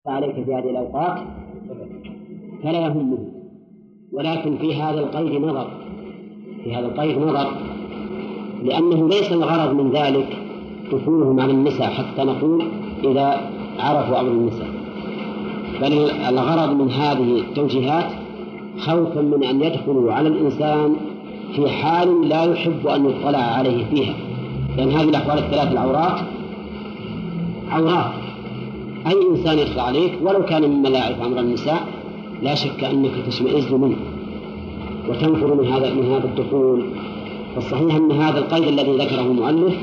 عليك في هذه الأوقات فلا يهمه. ولكن في هذا القيد نظر، لأنه ليس الغرض من ذلك دخولهم على النساء حتى نقول إذا عرفوا أمر النساء، بل الغرض من هذه التوجيهات خوفا من أن يدخلوا على الإنسان في حال لا يحب أن يطلع عليه فيها، لأن هذه الأحوال الثلاث العورات أي إنسان يدخل عليك ولو كان مما لا يعرف أمر النساء لا شك أنك تشمئز منه وتنفر من هذا الدخول. فالصحيح أن هذا القيد الذي ذكره المؤلف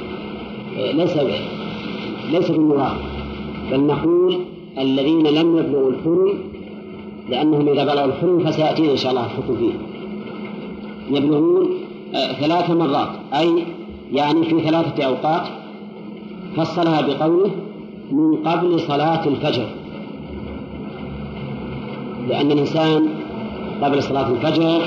ليس بالمراد، بل نقول الذين لم يبلغوا الحلم، لأنهم إذا بلغوا الحلم فسيأتينا إن شاء الله الحكم فيه، يبلغون 3 مرات، أي يعني في 3 أوقات. فصلها بقوله من قبل صلاة الفجر، لأن الإنسان قبل صلاة الفجر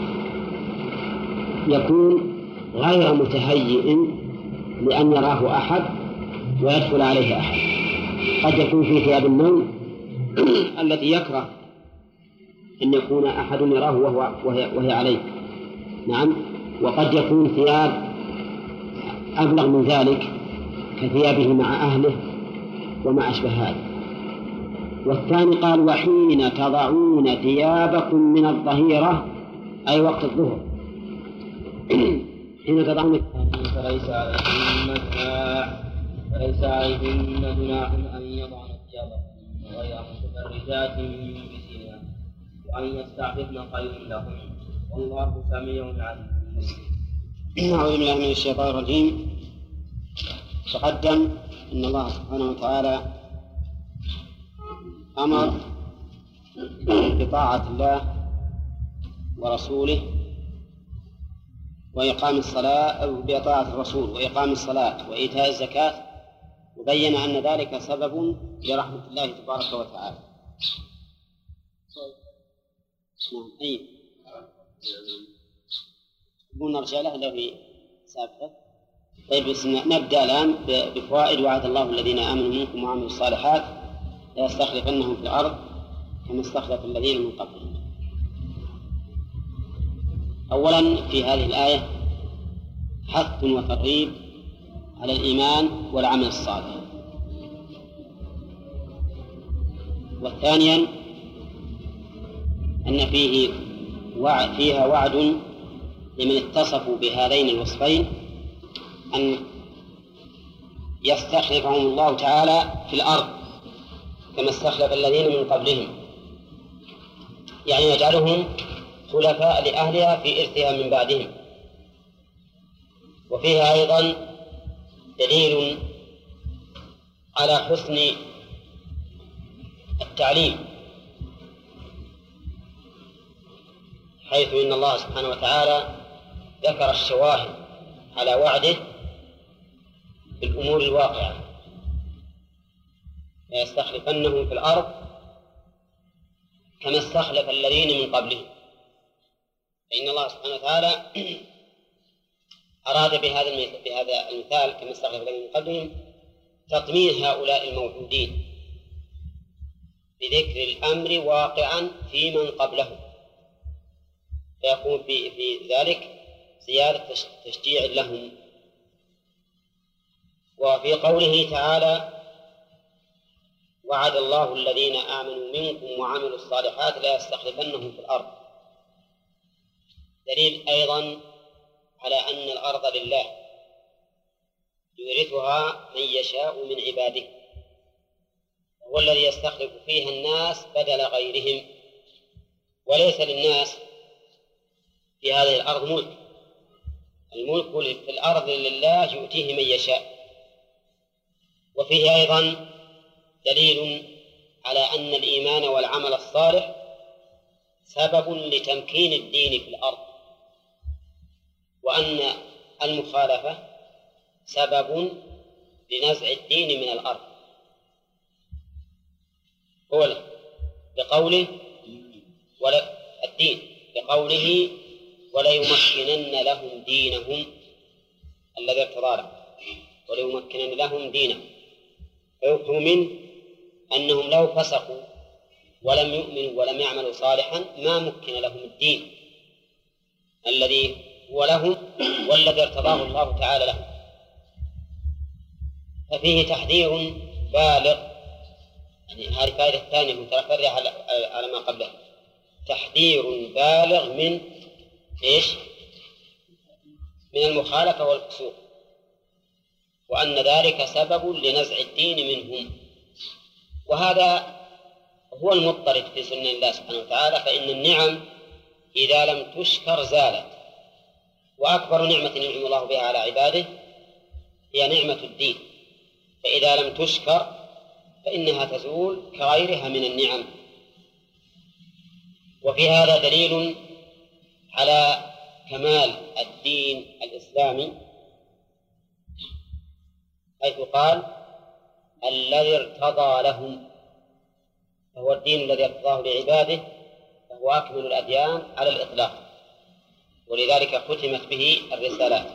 يكون غير متهيئ لأن يراه أحد ويدخل عليه أحد. قد يكون في ثياب النوم التي يكره أن يكون أحد يراه وهي عليه، نعم. وقد يكون ثياب أبلغ من ذلك كثيابه مع أهله وما أشبه هذا. والثاني قال وحين تضعون ثيابكم من الظهيرة، أي وقت الظهر، حين تضعون فليس عليهن جناح أن يضعن ثيابهن غير متبرجات بزينة وأن يستعففن خير لهن والله سميع عليم. أعوذ بالله من الشيطان الرجيم. تقدم أن الله سبحانه وتعالى أمر بطاعة الله ورسوله وإقام الصلاة، أو بطاعة الرسول وإقام الصلاة وإيتاء الزكاة، وبين أن ذلك سبب لرحمة الله تبارك وتعالى. نرجع له الذي سابقه. طيب نبدأ الآن بفوائد. وعد الله الذين آمنوا منكم وعملوا الصالحات ليستخلفنهم في الأرض كما استخلف الذين من قبلهم. أولا في هذه الآية حث وترغيب على الإيمان والعمل الصالح. والثانيا أن فيها وعد لمن اتصفوا بهذين الوصفين أن يستخلفهم الله تعالى في الأرض كما استخلف الذين من قبلهم، يعني يجعلهم خلفاء لأهلها في إرثها من بعدهم. وفيها أيضا دليل على حسن التعليم، حيث إن الله سبحانه وتعالى ذكر الشواهد على وعده بالأمور الواقعة، ليستخلفنهم في الأرض كما استخلف الذين من قبلهم. فإن الله سبحانه وتعالى أراد بهذا المثال كما استخلف الذين من قبلهم تطمين هؤلاء الموجودين بذكر الأمر واقعا في من قبلهم، فيكون في ذلك زيادة تشجيع لهم. وفي قوله تعالى وعد الله الذين آمنوا منكم وعملوا الصالحات لا يستخلفنهم في الأرض، دليل أيضا على أن الأرض لله يورثها من يشاء من عباده، هو الذي يستخلف فيها الناس بدل غيرهم، وليس للناس في هذه الأرض ملك. الملك في الأرض لله يؤتيه من يشاء. وفيه أيضا دليل على أن الإيمان والعمل الصالح سبب لتمكين الدين في الأرض، وأن المخالفة سبب لنزع الدين من الأرض. أولا بقوله ولا الدين بقوله وليمكنن لهم دينهم الذي ارتضى لهم، وليمكنن لهم دينهم، فيفهم منه أنهم لو فسقوا ولم يؤمنوا ولم يعملوا صالحا ما مكن لهم الدين الذي هو لهم والذي ارتضاه الله تعالى لهم. ففيه تحذير بالغ، يعني هذه الفائدة الثانية مترتبة على ما قبلها، تحذير بالغ من إيش؟ من المخالفة والفسوق، وأن ذلك سبب لنزع الدين منهم. وهذا هو المضطرد في سنن الله سبحانه وتعالى، فإن النعم إذا لم تشكر زالت، وأكبر نعمة ينعم الله بها على عباده هي نعمة الدين، فإذا لم تشكر فإنها تزول كغيرها من النعم. وفي هذا دليل على كمال الدين الإسلامي، حيث قال الذي ارتضى لهم، فهو الدين الذي ارتضاه لعباده، فهو أكمل الأديان على الإطلاق، ولذلك ختمت به الرسالات.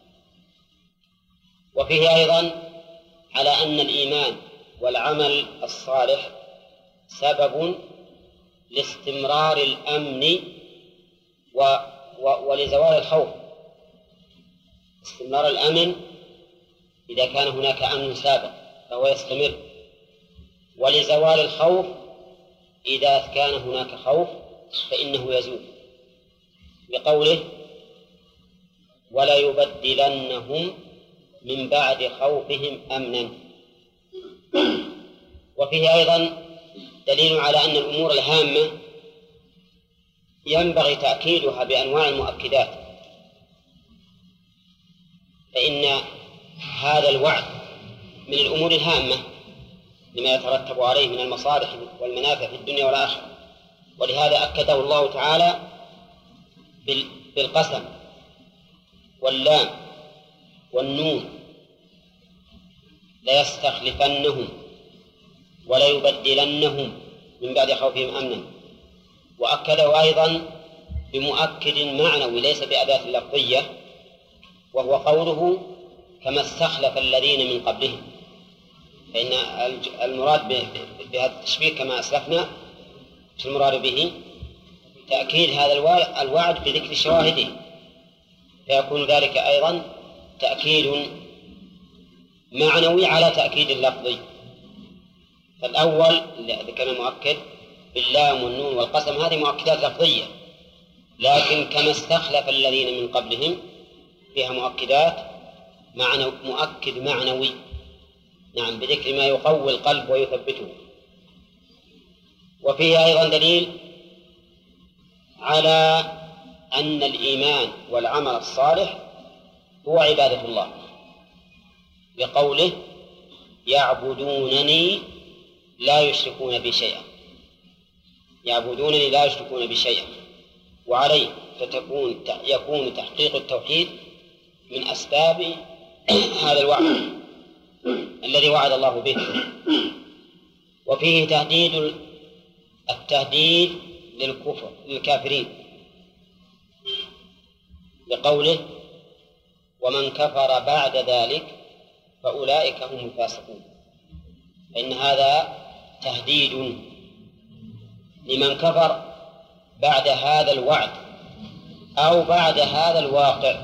وفيه أيضا على أن الإيمان والعمل الصالح سبب لاستمرار الأمن ولزوال الخوف. استمرار الأمن إذا كان هناك أمن سابق فهو يستمر، ولزوال الخوف إذا كان هناك خوف فإنه يزول، بقوله ولا يبدلنهم من بعد خوفهم أمنا. وفيه أيضا دليل على أن الأمور الهامة ينبغي تأكيدها بأنواع المؤكدات، فإن هذا الوعد من الأمور الهامة لما يترتب عليه من المصالح والمنافع في الدنيا والآخرة، ولهذا أكده الله تعالى بالقسم واللام والنون، ليستخلفنهم وليبدلنهم من بعد خوفهم أمنا. وأكده أيضا بمؤكد معنوي ليس بأداة لفظية، وهو قوله كما استخلف الذين من قبلهم، فإن المراد بهذا التشبيه كما أسلفنا المراد به تأكيد هذا الوعد بذكر شواهده، فيكون ذلك أيضا تأكيد معنوي على تأكيد اللفظي. فالأول الذي كان مؤكد باللام والنون والقسم هذه مؤكدات لفظية، لكن كما استخلف الذين من قبلهم فيها مؤكد معنوي، نعم، بذكر ما يقوي القلب ويثبته. وفيه أيضا دليل على أن الإيمان والعمل الصالح هو عبادة الله، بقوله يعبدونني لا يشركون بي شيئا، يعبدونني لا يشركون بي شيئا، وعليه يكون تحقيق التوحيد من أسباب هذا الوعد الذي وعد الله به. وفيه التهديد للكافرين، بقوله ومن كفر بعد ذلك فأولئك هم الفاسقون، فإن هذا تهديد لمن كفر بعد هذا الوعد أو بعد هذا الواقع.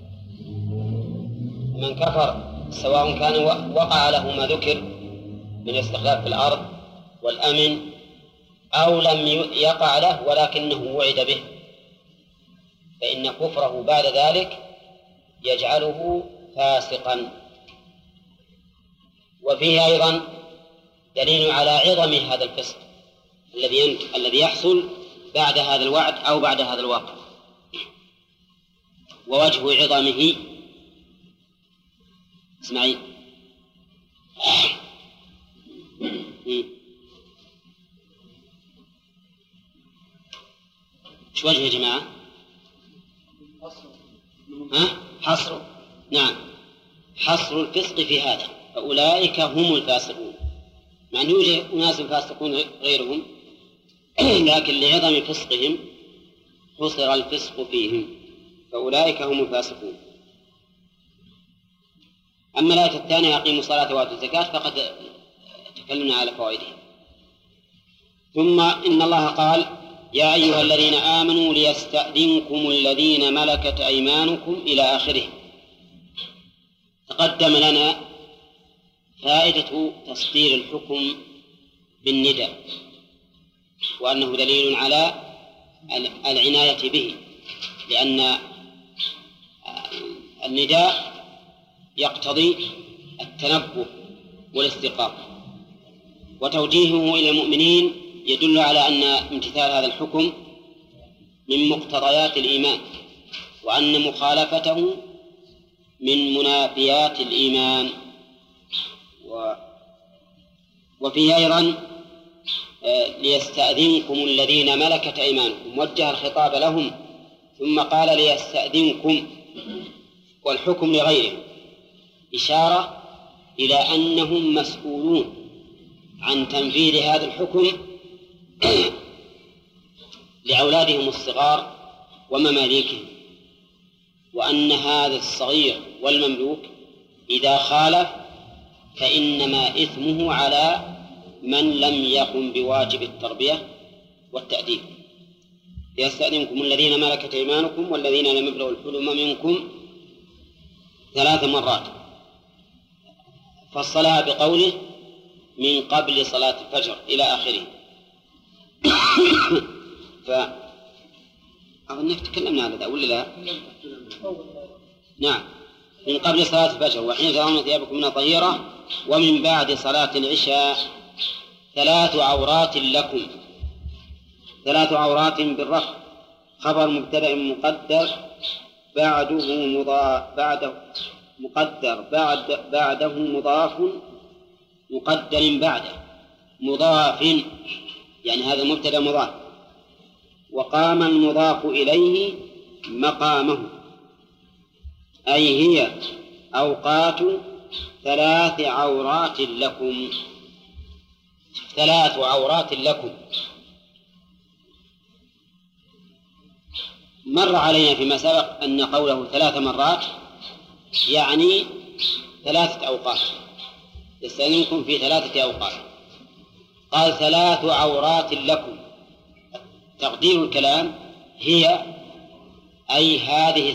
من كفر سواء كان وقع له ما ذكر من الاستخلاف في الأرض والأمن أو لم يقع له ولكنه وعد به، فإن كفره بعد ذلك يجعله فاسقا. وفيه أيضا دليل على عظم هذا الفسق الذي يحصل بعد هذا الوعد أو بعد هذا الواقع. ووجه عظمه اسمعي شو وجه يا جماعة؟ حصر، نعم، حصر الفسق في هذا، فأولئك هم الفاسقون، مع أن يوجد أناس فاسقون غيرهم، لكن لعظم فسقهم حصر الفسق فيهم، فأولئك هم الفاسقون. أما الآية الثانية أقيموا الصلاة وآتوا الزكاة فقد تكلمنا على فوائده. ثم إن الله قال يا أيها الذين آمنوا ليستأذنكم الذين ملكت أيمانكم إلى آخره. تقدم لنا فائدة تصدير الحكم بالنداء، وأنه دليل على العناية به، لأن النداء يقتضي التنبه والاستيقاظ، وتوجيهه إلى المؤمنين يدل على أن امتثال هذا الحكم من مقتضيات الإيمان، وأن مخالفته من منافيات الإيمان. وفيه أيضا ليستأذنكم الذين ملكت أيمانكم، وجه الخطاب لهم ثم قال ليستأذنكم، والحكم لغيرهم، إشارة إلى أنهم مسؤولون عن تنفيذ هذا الحكم لأولادهم الصغار ومماليكهم، وأن هذا الصغير والمملوك إذا خالف فإنما إثمه على من لم يقم بواجب التربية والتأديب. ليستأذنكم الذين ملكت أيمانكم والذين لم يبلغوا الحلم منكم 3 مرات، فصلها بقوله من قبل صلاة الفجر إلى آخره. أظنك تكلمنا على ذا ولا لا؟ نعم، من قبل صلاة الفجر وحين ترون ثيابكم من الظهيرة ومن بعد صلاة العشاء 3 عورات لكم. 3 عورات بالرفع، خبر مبتدأ مقدر بعده مضاف مقدر بعده مضاف، يعني هذا مبتدأ مضاف، وقام المضاف إليه مقامه، أي هي أوقات 3 عورات لكم. 3 عورات لكم. مر علينا فيما سبق أن قوله 3 مرات يعني 3 أوقات، يستأذنكم في 3 أوقات. قال 3 عورات لكم، تقدير الكلام هي أي هذه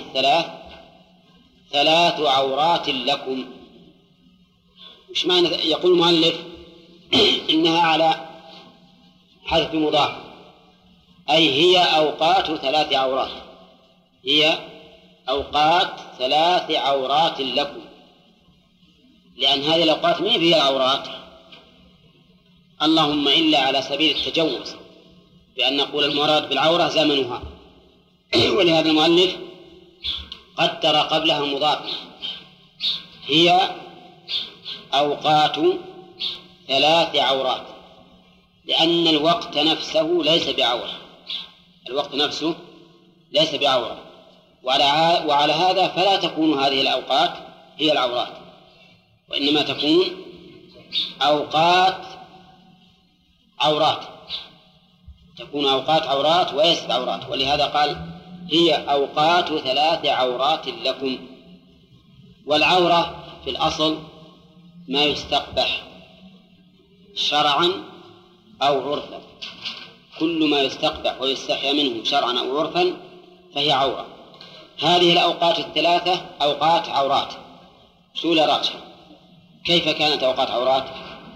3 عورات لكم. وش معنى؟ يقول المؤلف إنها على حذف مضاف، أي هي أوقات 3 عورات، هي أوقات 3 عورات لكم، لأن هذه الأوقات ما هي العورات، اللهم إلا على سبيل التجوز بأن نقول المراد بالعورة زمنها. ولهذا المؤلف قدر قبلها مضاف، هي أوقات 3 عورات، لأن الوقت نفسه ليس بعورة، الوقت نفسه ليس بعورة، وعلى هذا فلا تكون هذه الأوقات هي العورات، وإنما تكون أوقات عورات، تكون أوقات عورات وليست عورات. ولهذا قال هي أوقات 3 عورات لكم. والعورة في الأصل ما يستقبح شرعا أو عرفا، كل ما يستقبح ويستحيا منه شرعا أو عرفا فهي عورة. هذه الأوقات 3 أوقات عورات. سؤال راجح، كيف كانت أوقات عورات؟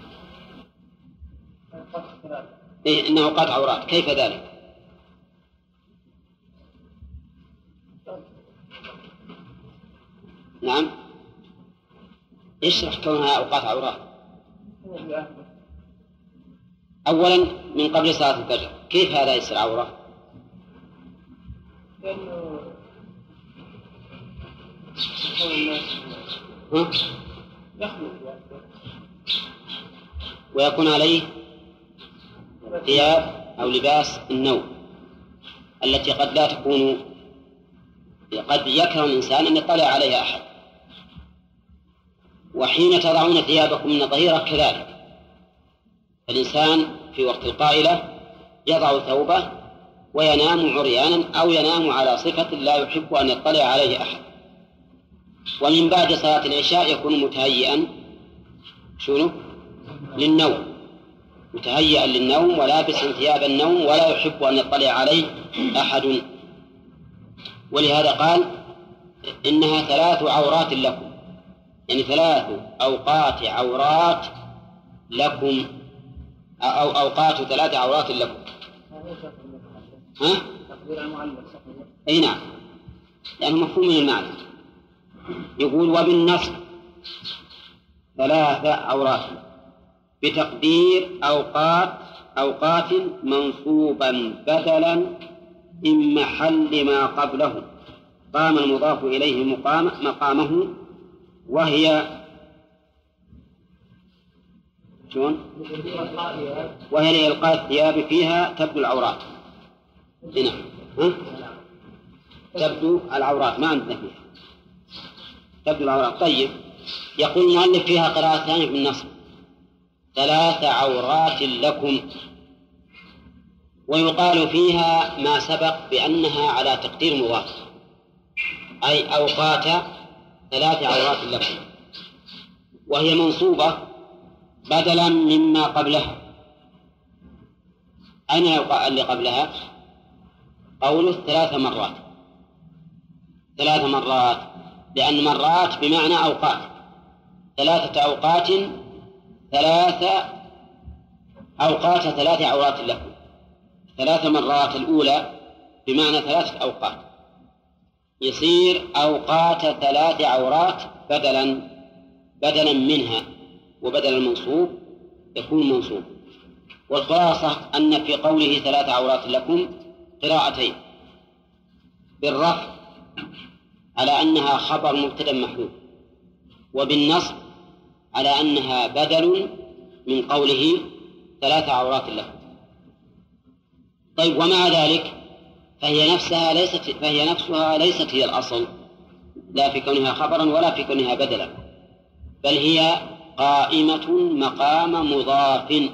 إنها أوقات عورات، كيف ذلك؟ نعم، اشرح كونها أوقات عورات. أولا من قبل صلاة الفجر، كيف هذا يصير عورة؟ ويكون عليه ثياب أو لباس النوم التي قد لا تكون، قد يكره الإنسان أن يطلع عليها أحد. وحين تضعون ثيابكم من الظهيرة كذلك، الإنسان في وقت القائلة يضع ثوبه وينام عريانا أو ينام على صفة لا يحب أن يطلع عليه أحد. ومن بعد صلاة العشاء يكون متهيئا للنوم، متهيئا للنوم ولابسا ثياب النوم ولا يحب أن يطلع عليه أحد. ولهذا قال إنها 3 عورات لكم، يعني 3 أوقات عورات لكم، أو أوقات 3 عورات لكم. ها؟ أي نعم، يعني مفهوم من المعنى. يقول وبالنصب 3 عورات بتقدير أوقات منصوبا بدلا من محل ما قبله قام المضاف إليه مقامه، وهي لإلقاء الثياب فيها تبدو العورات. هنا تبدو العورات، ما عندنا فيها تبدو العورات. طيب، يقول المؤلف فيها قراءتان بالنصب 3 عورات لكم، ويقال فيها ما سبق بأنها على تقدير مضاف، أي أوقات 3 عورات لكم، وهي منصوبة بدلا مما قبلها. أين اللي قبلها؟ قوله 3 مرات، 3 مرات، لأن مرات بمعنى أوقات، 3 أوقات، 3 أوقات 3 عورات لكم. 3 مرات الأولى بمعنى 3 أوقات، يصير أوقات 3 عورات بدلا منها، وبدل المنصوب يكون منصوب. والخلاصة أن في قوله 3 عورات لكم قراءتين: بالرفع على أنها خبر مبتدأ محذوف، وبالنصب على أنها بدل من قوله 3 عورات لكم. طيب، ومع ذلك فهي نفسها ليست هي الأصل، لا في كونها خبرا ولا في كونها بدلا، بل هي قائمة مقام مضاف.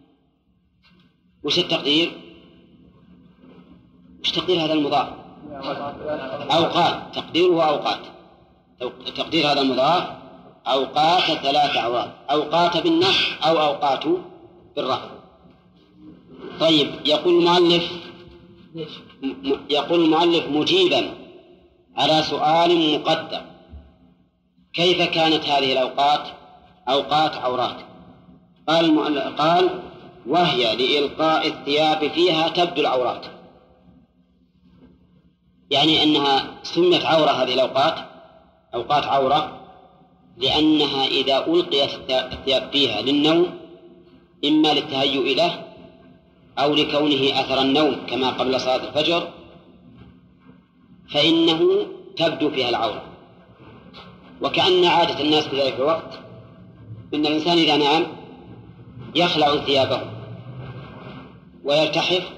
وش التقدير؟ وش تقدير هذا المضاف؟ أوقات، تقديره أوقات، تقدير هذا المضاف أوقات 3 عورات، أوقات بالنصب أو أوقات بالرفع. طيب، يقول المؤلف مجيبا على سؤال مقدر: كيف كانت هذه الأوقات أوقات عورات؟ قال وهي لإلقاء الثياب فيها تبدو العورات، يعني أنها سميت عورة هذه الأوقات أوقات عورة لأنها إذا ألقيت الثياب فيها للنوم، إما للتهيؤ له أو لكونه أثر النوم كما قبل صلاة الفجر، فإنه تبدو فيها العورة. وكأن عادة الناس في ذلك الوقت إن الإنسان إذا نام يخلع ثيابه ويلتحف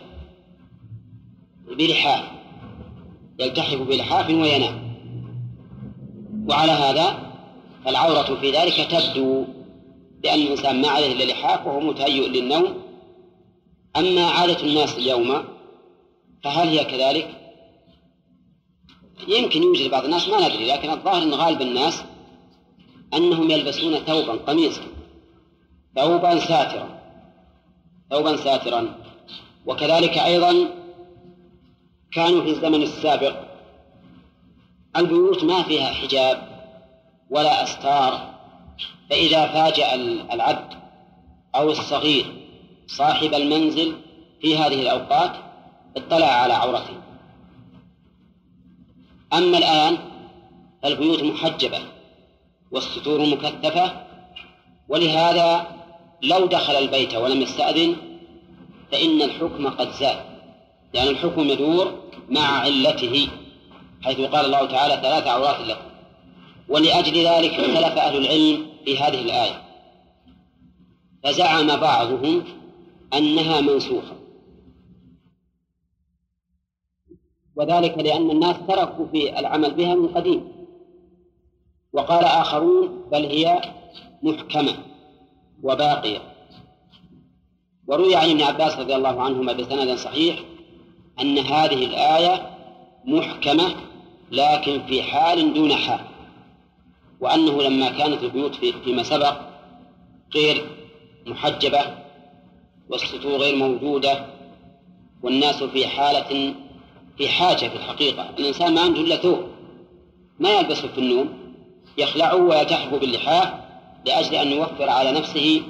بلحاف وينام، وعلى هذا العورة في ذلك تبدو، لأن الإنسان ما عليه إلا لحاف وهو متهيئ للنوم. أما عادة الناس اليوم فهل هي كذلك؟ يمكن يوجد بعض الناس، ما ندري، لكن الظاهر أن غالب الناس أنهم يلبسون ثوبا قميصا، ثوبا ساترا. وكذلك أيضا كانوا في الزمن السابق البيوت ما فيها حجاب ولا أستار، فإذا فاجأ العبد أو الصغير صاحب المنزل في هذه الأوقات اطلع على عورته. أما الآن فالبيوت محجبة والستور مكثفة، ولهذا لو دخل البيت ولم يستأذن فإن الحكم قد زال، لأن الحكم يدور مع علته، حيث قال الله تعالى 3 عورات لكم. ولأجل ذلك اختلف أهل العلم في هذه الآية، فزعم بعضهم أنها منسوخة، وذلك لأن الناس تركوا في العمل بها من قديم، وقال آخرون بل هي محكمة وباقية. وروي عن ابن عباس رضي الله عنهما بسند صحيح أن هذه الآية محكمة لكن في حال دون حال، وأنه لما كانت البيوت فيما سبق غير محجبة والسطور غير موجودة والناس في حاجة في الحقيقة. الإنسان ما عنده إلا ثوب ما يلبسه في النوم، يخلعه ويلتحف باللحاف لأجل أن يوفر على نفسه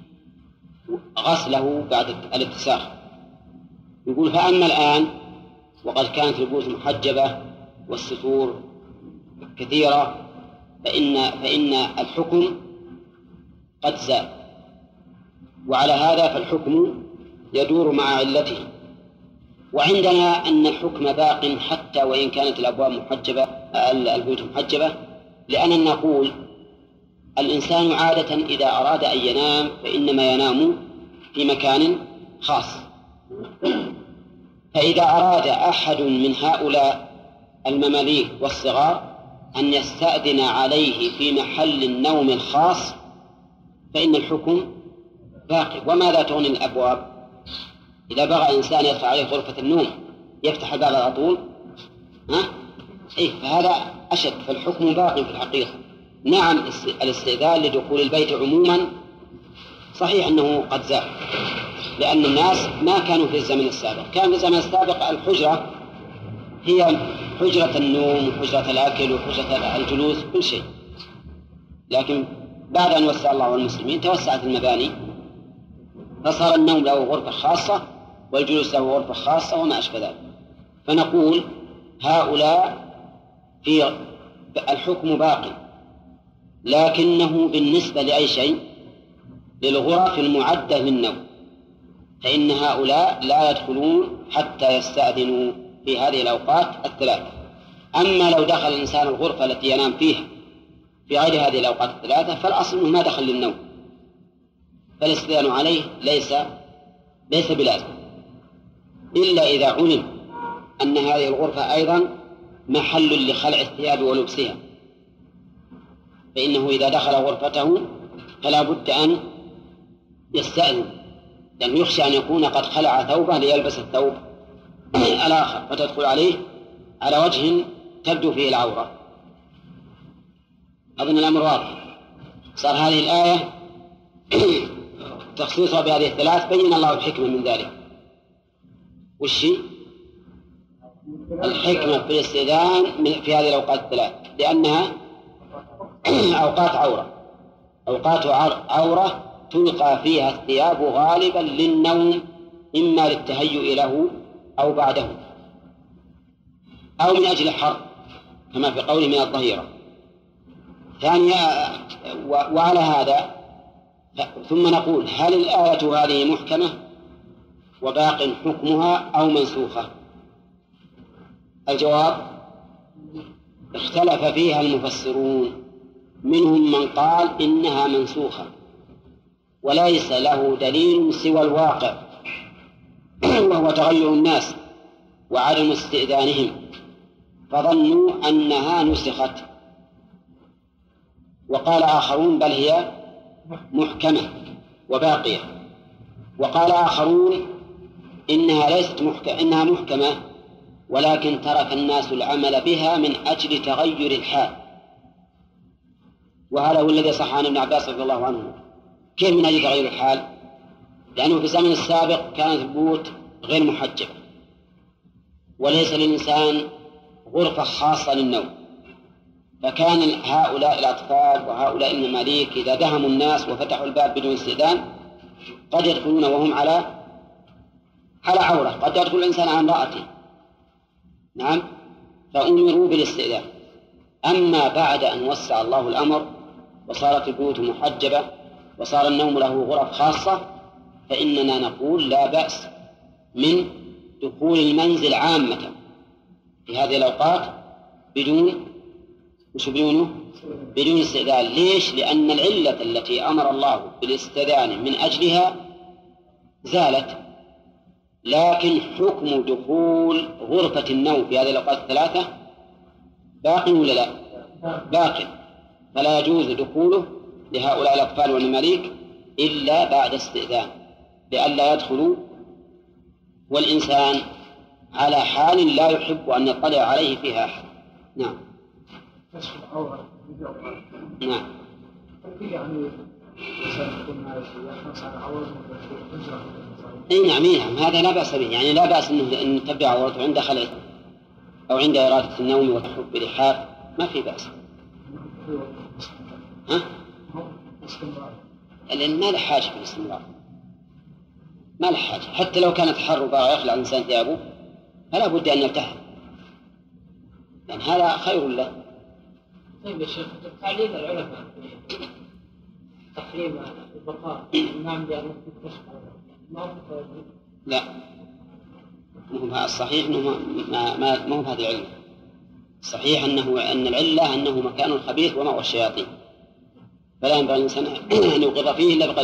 غسله بعد الاتساخ. يقول فأما الآن وقد كانت البيوت محجبة والسطور كثيرة فإن الحكم قد زال، وعلى هذا فالحكم يدور مع علته. وعندنا أن الحكم باق حتى وإن كانت الأبواب محجبة البيوت محجبة، لأننا نقول الإنسان عادة إذا أراد أن ينام فإنما ينام في مكان خاص، فإذا أراد أحد من هؤلاء المماليك والصغار أن يستأذن عليه في محل النوم الخاص فإن الحكم باقي. وماذا تغني الأبواب؟ إذا بغى إنسان يدخل عليه غرفة النوم يفتح الباب على طول، فهذا أشد، فالحكم باقي في الحقيقة. نعم الاستئذان لدخول البيت عموما صحيح أنه قد زال، لأن الناس ما كانوا في الزمن السابق. كان في الزمن السابق الحجرة هي حجرة النوم وحجرة الأكل وحجرة الجلوس كل شيء، لكن بعد أن وسع الله المسلمين توسعت المباني فصار النوم له غرفة خاصة والجلوس له غرفة خاصة وما أشبه ذلك. فنقول هؤلاء في الحكم باقي، لكنه بالنسبة لأي شيء للغرف المعدة للنوم، فإن هؤلاء لا يدخلون حتى يستأذنوا في هذه الأوقات الثلاثة. أما لو دخل الإنسان الغرفة التي ينام فيها في غير هذه الأوقات الثلاثة فالأصل أنه ما دخل للنوم، فالاستئذان عليه ليس بلازم، إلا إذا علم أن هذه الغرفة أيضا محل لخلع الثياب ولبسها، فإنه إذا دخل غرفته فلا بد أن يستأذن، لأنه يخشى أن يكون قد خلع ثوبه ليلبس الثوب الآخر فتدخل عليه على وجه تبدو فيه العورة. أظن الأمر واضح. صار هذه الآية تخصيصها بهذه الثلاث بين الله الحكمة من ذلك. وش الحكمة في الاستئذان في هذه الأوقات الثلاث؟ لأنها أوقات عورة تلقى فيها الثياب غالبا للنوم، إما للتهيؤ له أو بعده أو من أجل الحر كما في قوله من الظهيرة. ثانيا وعلى هذا ثم نقول هل الآية هذه محكمة وباق حكمها أو منسوخة؟ الجواب اختلف فيها المفسرون، منهم من قال إنها منسوخة وليس له دليل سوى الواقع وهو تغير الناس وعدم استئذانهم، فظنوا أنها نسخت. وقال آخرون بل هي محكمة وباقية. وقال آخرون إنها محكمة ولكن ترك الناس العمل بها من أجل تغير الحال، وهذا هو الذي صح عن ابن عباس رضي الله عنه. كيف من أجل تغير الحال؟ لأنه في الزمن السابق كانت البيوت غير محجبة وليس للإنسان غرفة خاصة للنوم، فكان هؤلاء الأطفال وهؤلاء المماليك إذا دهموا الناس وفتحوا الباب بدون استئذان قد يدخلون وهم على عورة، قد يدخل الإنسان على امرأته، نعم، فأمروا بالاستئذان. أما بعد أن وسع الله الأمر وصارت البيوت محجبة وصار النوم له غرف خاصة فإننا نقول لا بأس من دخول المنزل عامة في هذه الأوقات بدون استئذان. ليش؟ لأن العلة التي أمر الله بالاستئذان من أجلها زالت، لكن حكم دخول غرفة النوم في هذه الأوقات الثلاثة باقي ولا لا؟ باقي، فلا يجوز دخوله لهؤلاء الأطفال والمماليك إلا بعد استئذان لئلا يدخلوا والإنسان على حال لا يحب أن يطلع عليه فيها أحد. نعم. نعم. يعني اي نعم هذا لا بأس به، يعني لا بأس ان تبدأ عورته عند خلع او عند إرادة النوم والتحف بلحاف، ما في بأس. ها؟ لأن ما له حاجة بالاستمرار، ما له حاجة، حتى لو كانت حر ويخلع الإنسان ثيابه فلا بد أن يلتحف، لأن هذا خير له. طيب يا شيخ، تعليل العلماء تحريم البقاء الإمام لأنه لا، مو الصحيح أنه ما هو هذا العلم. الصحيح أن العلة أنه مكان خبيث ومأوى الشياطين، فلا ينبغي الإنسان أن يوقظ فيه إلا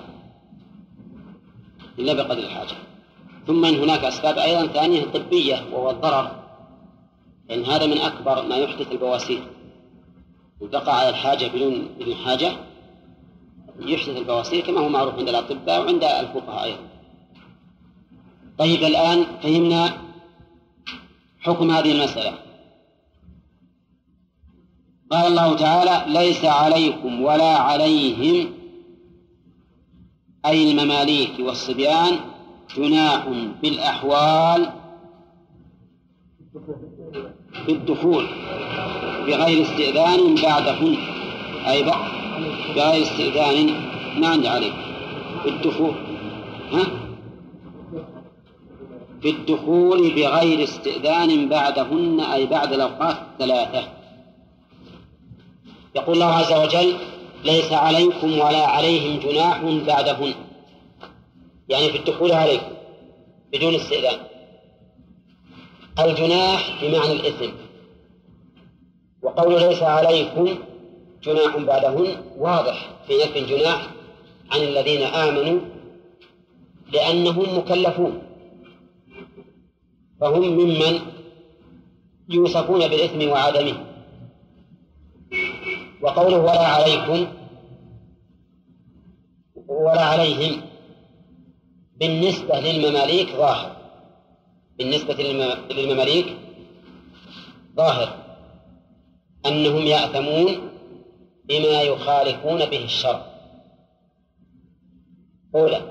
بقدر الحاجة. ثم إن هناك أسباب أيضا ثانية طبية وهو الضرر، لأن هذا من أكبر ما يحدث البواسير، وتقع على الحاجة بدون حاجة يحدث البواسير كما هو معروف عند الأطباء وعند الفقهاء أيضا. طيب الآن فهمنا حكم هذه المسألة. قال الله تعالى: ليس عليكم ولا عليهم، أي المماليك والصبيان، جناح بالأحوال بالدخول بغير استئذان بعدهن، أي بغير استئذان، ما عندي عليك بالدخول، بالدخول بغير استئذان بعدهن، أي بعد الأوقات الثلاثة. يقول الله عز وجل: ليس عليكم ولا عليهم جناح بعدهن، يعني في الدخول عليكم بدون استئذان. الجناح بمعنى الإثم، وقول ليس عليكم جناح بعدهن واضح في نفي الجناح عن الذين آمنوا، لأنهم مكلفون، فهم ممن يوصفون بالإثم وعدمه. وقوله ولا عليكم ولا عليهم بالنسبة للمماليك ظاهر، بالنسبة للمماليك ظاهر أنهم يأثمون بما يخالفون به الشرع. أولا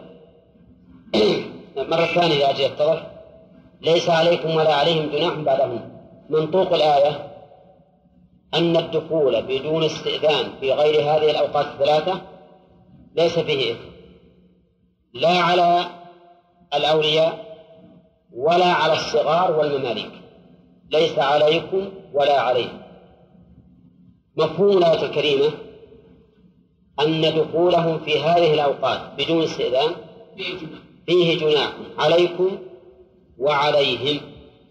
مرة ثانية لأجل يتضح: ليس عليكم ولا عليهم جناح بعدهم. منطوق الآية أن الدخول بدون استئذان في غير هذه الأوقات الثلاثة ليس فيه إثم، لا على الأولياء ولا على الصغار والمماليك. ليس عليكم ولا عليهم. مفهوم الآية الكريمة أن دخولهم في هذه الأوقات بدون استئذان فيه جناح عليكم وعليهم.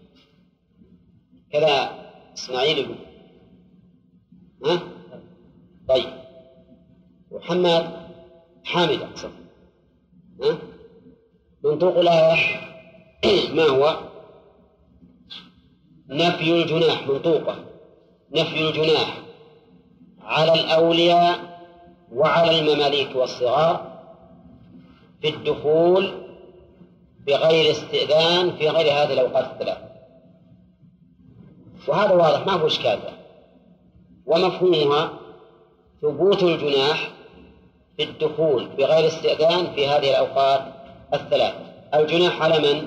كذا إسماعيل يقول. طيب، حامد أقصد. منطوق الآية ما هو؟ نفي الجناح. منطوقة نفي الجناح على الأولياء وعلى المماليك والصغار في الدخول بغير استئذان في غير هذه الأوقات الثلاث. وهذا واضح ما هو إشكال. ومفهومها ثبوت الجناح في الدخول بغير استئذان في هذه الأوقات الثلاث. الجناح على من؟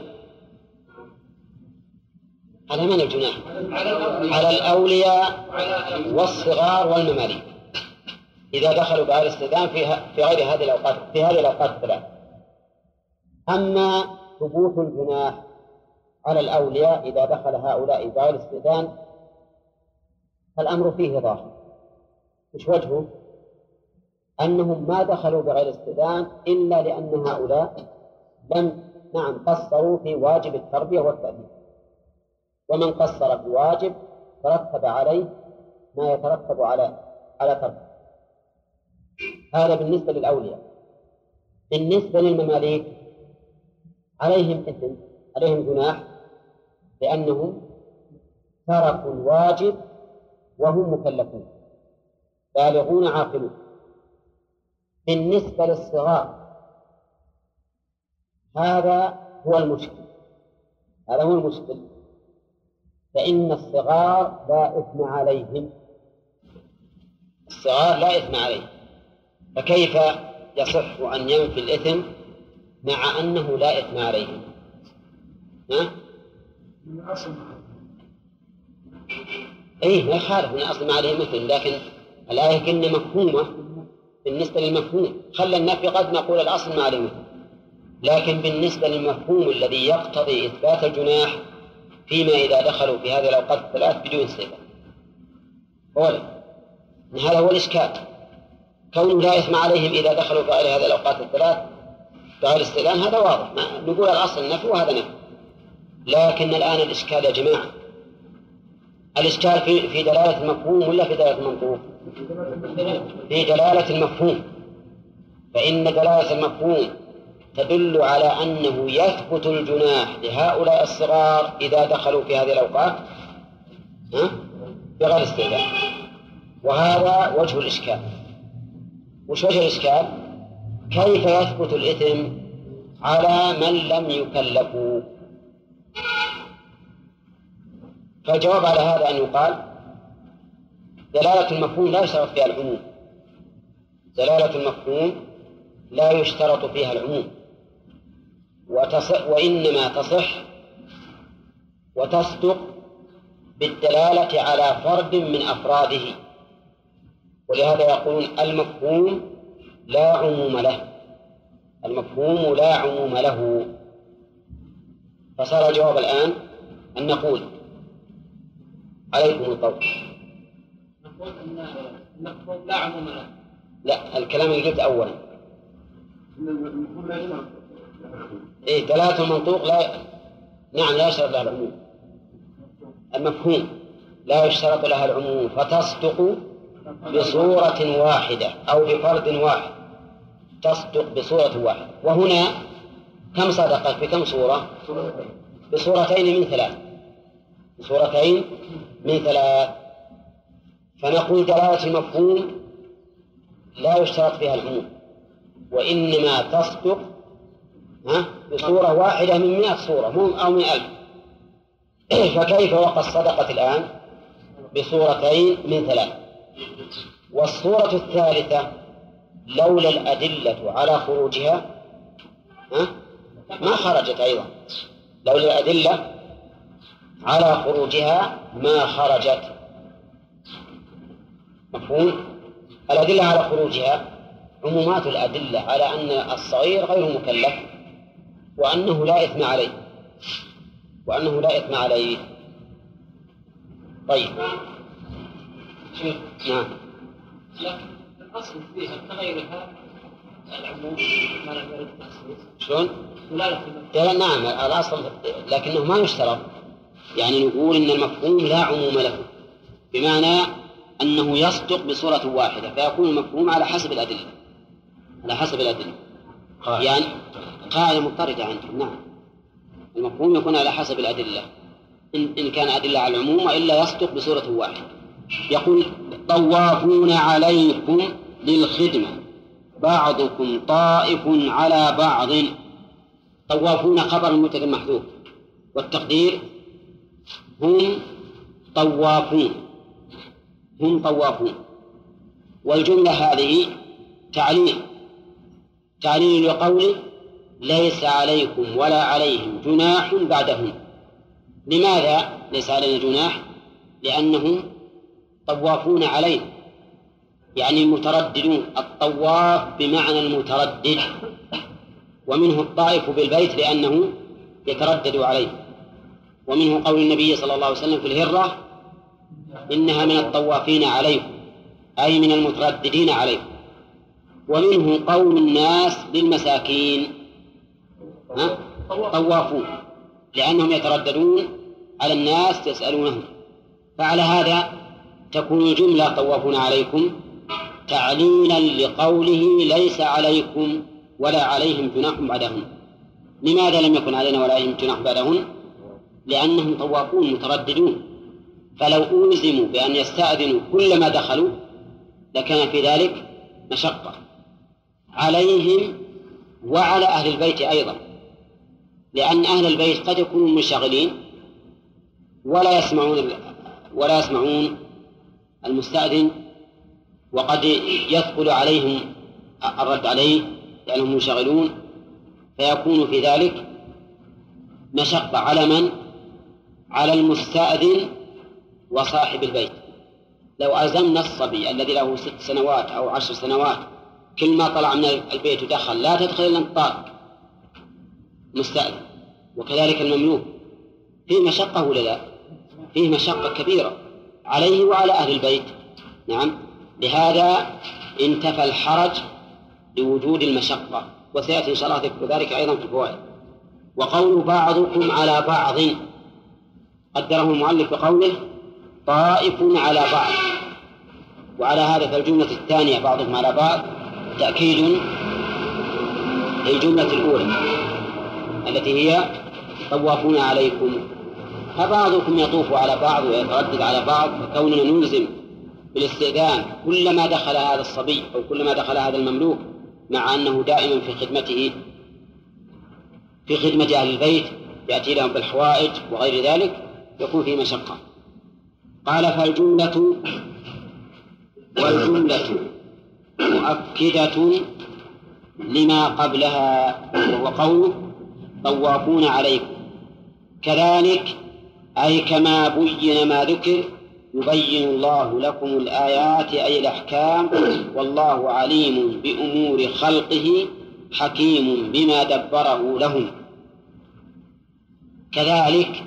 على من الجناح؟ على الأولياء والصغار والمماليك إذا دخلوا بغير استئذان في غير هذه الأوقات، في هذه الأوقات الثلاث. أما ثبوت الجناح على الأولياء إذا دخل هؤلاء بغير استئذان الأمر فيه ظاهر. مش وجهه؟ أنهم ما دخلوا بغير استئذان إلا لأن هؤلاء قصروا في واجب التربية والتأديب، ومن قصر في واجب ترتب عليه ما يترتب على ترك. هذا بالنسبة للأولياء. بالنسبة للمماليك عليهم إثم، عليهم جناح، لأنهم تركوا الواجب وهم مكلفون بالغون عاقلون. بالنسبة للصغار هذا هو المشكل، فإن الصغار لا إثم عليهم. الصغار لا إثم عليهم، فكيف يصح أن ينفي الإثم مع أنه لا إثم عليه؟ إيه ما يخالف من أصل ما عليه مثل، لكن الآية كأنها مفهومة بالنسبة للمفهوم. خلى النفي قد نقول الأصل ما عليه مثل، لكن بالنسبة للمفهوم الذي يقتضي إثبات الجناح فيما إذا دخلوا في هذه الأوقات الثلاث بدون صفة، هذا هو الإشكال. كونه لا إثم عليهم إذا دخلوا في هذه الأوقات الثلاث فعل الاستئذان هذا واضح، نقول الأصل النفي وهذا نفي. لكن الآن الإشكال يا جماعة، الإشكال في دلالة المفهوم ولا في دلالة المنطوق؟ في دلالة المفهوم. فإن دلالة المفهوم تدل على أنه يثبت الجناح لهؤلاء الصغار إذا دخلوا في هذه الأوقات بغير استئذان، وهذا وجه الإشكال. وش وجه الإشكال؟ كيف يثبت الإثم على من لم يكلفوا؟ فالجواب على هذا أن يقال دلالة المفهوم لا يشترط فيها العموم. دلالة المفهوم لا يشترط فيها العموم، وإنما تصح وتصدق بالدلالة على فرد من أفراده. ولهذا يقولون المفهوم لا عموم له، المفهوم لا عموم له. فصار الجواب الآن أن نقول عليكم القول. نقول أن المفهوم لا عموم له. لا، الكلام اللي قلت أولا إيه دلالة المنطوق لا يشترط لها العموم. المفهوم لا يشترط لها العموم، فتصدق بصورة واحدة أو بفرد واحد، تصدق بصورة واحدة. وهنا كم صدقت بكم صورة؟ بصورتين من ثلاث، بصورتين من ثلاث. فنقول دلالة المفهوم لا يشترط فيها العموم، وإنما تصدق بصورة واحدة من 100 صورة أو من 1000. فكيف وقد صدقت الآن بصورتين من ثلاث؟ والصورة الثالثة لولا الأدلة على خروجها ما خرجت أيضا، لولا الأدلة على خروجها ما خرجت. مفهوم؟ الأدلة على خروجها عمومات الأدلة على أن الصغير غير مكلف وأنه لا إثم عليه، وأنه لا إثم عليه. طيب نعم. لكن الأصل فيها كغيرها العموم ما لم يرد التخصيص. شلون؟ دلالة نعم الأصل، لكنه ما يشترط. يعني نقول إن المفهوم لا عموم له، بمعنى أنه يصدق بصورة واحدة، فيكون المفهوم على حسب الأدلة، على حسب الأدلة. يعني قاعدة مضطردة عندهم. نعم، المفهوم يكون على حسب الأدلة، إن كان أدلة على العموم، وإلا يصدق بصورة واحدة. يقول طوافون عليكم للخدمة بعضكم طائف على بعض. طوافون خبر مبتدأ محذوف، والتقدير هم طوافون، هم طوافون. والجملة هذه تعليل لقوله ليس عليكم ولا عليهم جناح بعدهم. لماذا ليس علينا جناح؟ لأنهم طوافون علينا، يعني المترددون. الطواف بمعنى المتردد، ومنه الطائف بالبيت لأنه يتردد عليه. ومنه قول النبي صلى الله عليه وسلم في الهرة إنها من الطوافين عليكم، أي من المترددين عليكم. ومنه قول الناس للمساكين طوافون، لأنهم يترددون على الناس يسألونهم. فعلى هذا تكون الجملة طوافون عليكم تعليلا لقوله ليس عليكم ولا عليهم جناح بعدهم. لماذا لم يكن علينا ولا عليهم جناح بعدهم؟ لأنهم طوافون مترددون، فلو ألزموا بأن يستأذنوا كلما دخلوا لكان في ذلك مشقة عليهم وعلى أهل البيت أيضا، لأن أهل البيت قد يكونوا منشغلين ولا يسمعون المستأذن، وقد يثقل عليهم الرد عليه لأنهم منشغلون، فيكون في ذلك مشقة على من؟ على المستأذن وصاحب البيت. لو ألزمنا الصبي الذي له 6 سنوات أو 10 سنوات كل ما طلع من البيت ودخل لا تدخل إلا الطارق مستأذن، وكذلك المملوك، فيه مشقة ولا لا؟ فيه مشقة كبيرة عليه وعلى أهل البيت. نعم، لهذا انتفى الحرج لوجود المشقة، وسيأتي إن شاء الله ذكر ذلك أيضا في الفوائد. وقول بعضكم على بعض قدره المؤلف بقوله طائف على بعض، وعلى هذا فالجملة الثانية بعضهم على بعض تأكيد للجملة الأولى التي هي طوافون عليكم، فبعضكم يطوف على بعض ويتردد على بعض، فكوننا نلزم بالاستئذان كلما دخل هذا الصبي أو كلما دخل هذا المملوك مع أنه دائما في خدمته في خدمة أهل البيت يأتي لهم بالحوائج وغير ذلك يكون فيه مشقة. قال فالجملة والجملة مؤكدة لما قبلها، وهو قوله طوافون عليكم، كذلك أي كما بين ما ذكر يبين الله لكم الآيات أي الأحكام، والله عليم بأمور خلقه حكيم بما دبره لهم. كذلك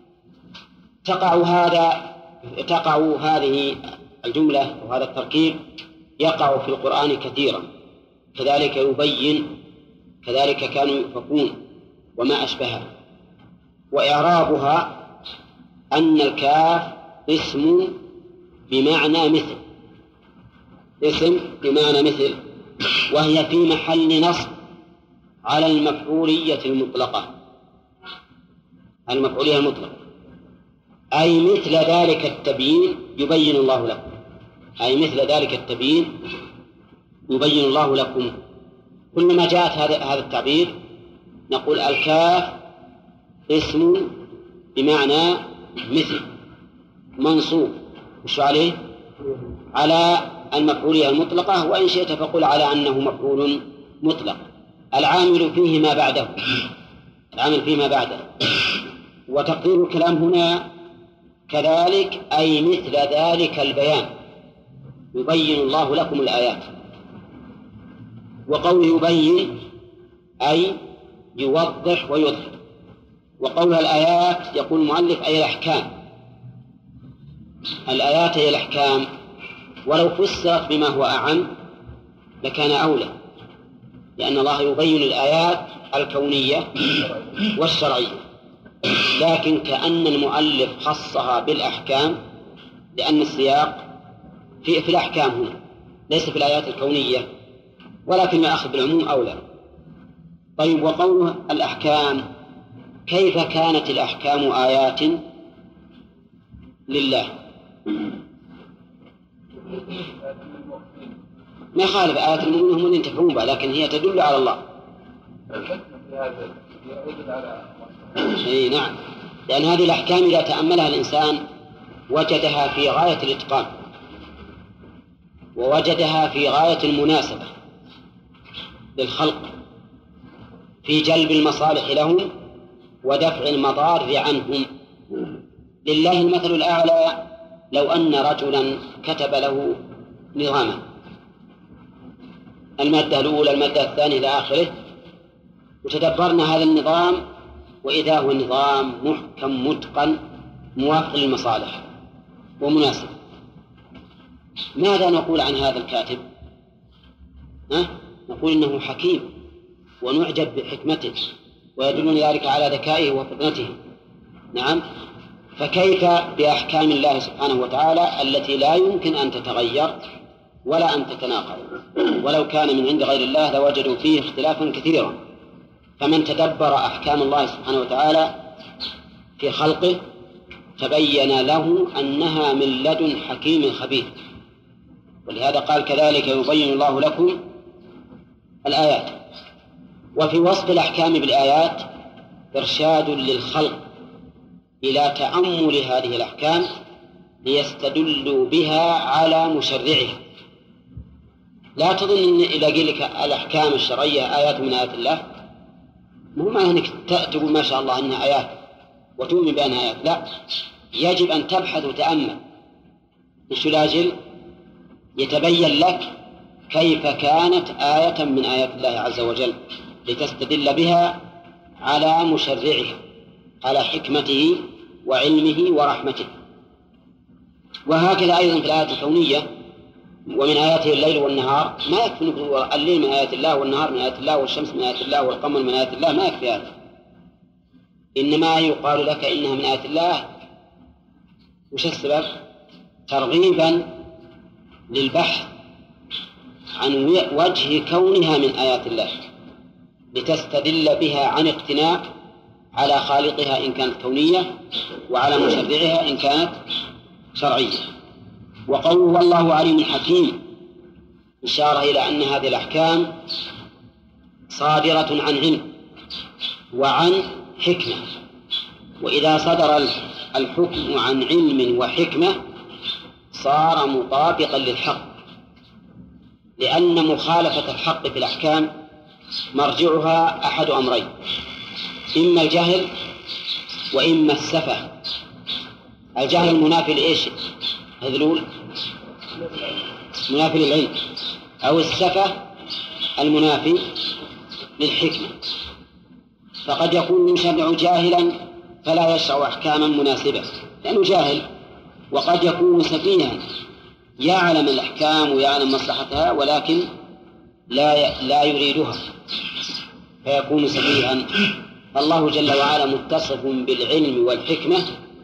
تقع هذه الجملة وهذا التركيب يقع في القرآن كثيرا. كذلك يبين، كذلك كانوا يؤفكون وما أشبهها. وإعرابها أن الكاف اسم بمعنى مثل، اسم بمعنى مثل، وهي في محل نصب على المفعولية المطلقة، المفعولية المطلقة، أي مثل ذلك التبيين يبين الله لكم، أي مثل ذلك التبيين يبين الله لكم. كلما جاءت هذا التعبير نقول الكاف اسم بمعنى مثل منصوب وش عليه؟ على المفعولية المطلقة، وإن شئت فقل على أنه مفعول مطلق، العامل فيه ما بعده، العامل فيه ما بعده. وتقدير الكلام هنا كذلك أي مثل ذلك البيان يبين الله لكم الآيات. وقول يبين أي يوضح ويظهر، وقول الآيات يقول المؤلف أي الأحكام، الآيات هي الأحكام، ولو فسرت بما هو أعم لكان أولى، لأن الله يبين الآيات الكونية والشرعية، لكن كأن المؤلف خصها بالأحكام لأن السياق في الأحكام هنا ليس في الآيات الكونية، ولكن الأخذ بالعموم أولى. طيب، وقوله الأحكام، كيف كانت الأحكام آيات لله؟ ما خالف، آيات المؤمنين هم اللي ينتفعون بها، لكن هي تدل على الله. أي نعم، لأن هذه الأحكام إذا تأملها الإنسان وجدها في غاية الإتقان، ووجدها في غاية المناسبة للخلق في جلب المصالح لهم ودفع المضار عنهم. لله المثل الأعلى، لو أن رجلا كتب له نظاما، المادة الأولى المادة الثانية إلى آخره، وتدبرنا هذا النظام وإذا هو نظام محكم متقن موافق للمصالح ومناسب، ماذا نقول عن هذا الكاتب؟ نقول إنه حكيم ونعجب بحكمته ويدلنا ذلك على ذكائه وفطنته. نعم، فكيف بأحكام الله سبحانه وتعالى التي لا يمكن أن تتغير ولا أن تتناقض، ولو كان من عند غير الله لوجدوا فيه اختلافا كثيرا. فمن تدبر أحكام الله سبحانه وتعالى في خلقه تبين له أنها من لدن حكيم خبير، ولهذا قال كذلك يبين الله لكم الآيات. وفي وصف الأحكام بالآيات إرشاد للخلق إلى تأمل هذه الأحكام ليستدلوا بها على مشرعها، لا تظن إن إذا قيل لك الأحكام الشرعية آيات من آيات الله مو معنى أنك تقول ما شاء الله أنها آيات وتؤمن بأنها آيات، لا، يجب أن تبحث وتأمل إيش لاجل يتبين لك كيف كانت آية من آيات الله عز وجل لتستدل بها على مشرعها، على حكمته وعلمه ورحمته. وهكذا أيضا في الآيات الكونية، ومن آياته الليل والنهار، ما يكفي نقول الليل من آيات الله والنهار من آيات الله والشمس من آيات الله والقمر من آيات الله، ما يكفي هذا، إنما يقال لك إنها من آيات الله. وش السبب؟ ترغيبا للبحث عن وجه كونها من آيات الله لتستدل بها عن اقتناع على خالقها إن كانت كونية وعلى مشرعها إن كانت شرعية. وقوله والله عليم حكيم إشارة إلى أن هذه الأحكام صادرة عن علم وعن حكمة، وإذا صدر الحكم عن علم وحكمة صار مطابقا للحق، لأن مخالفة الحق في الأحكام مرجعها أحد أمرين: إما الجهل وإما السفة. الجهل منافي لإيش؟ هذلول منافي للعلم، أو السفة المنافي للحكمة. فقد يكون المشرع جاهلا فلا يشرع أحكاما مناسبة لأنه جاهل، وقد يكون سفيها يعلم الأحكام ويعلم مصلحتها ولكن لا يريدها فيكون سفيها. الله جل وعلا متصف بالعلم والحكمة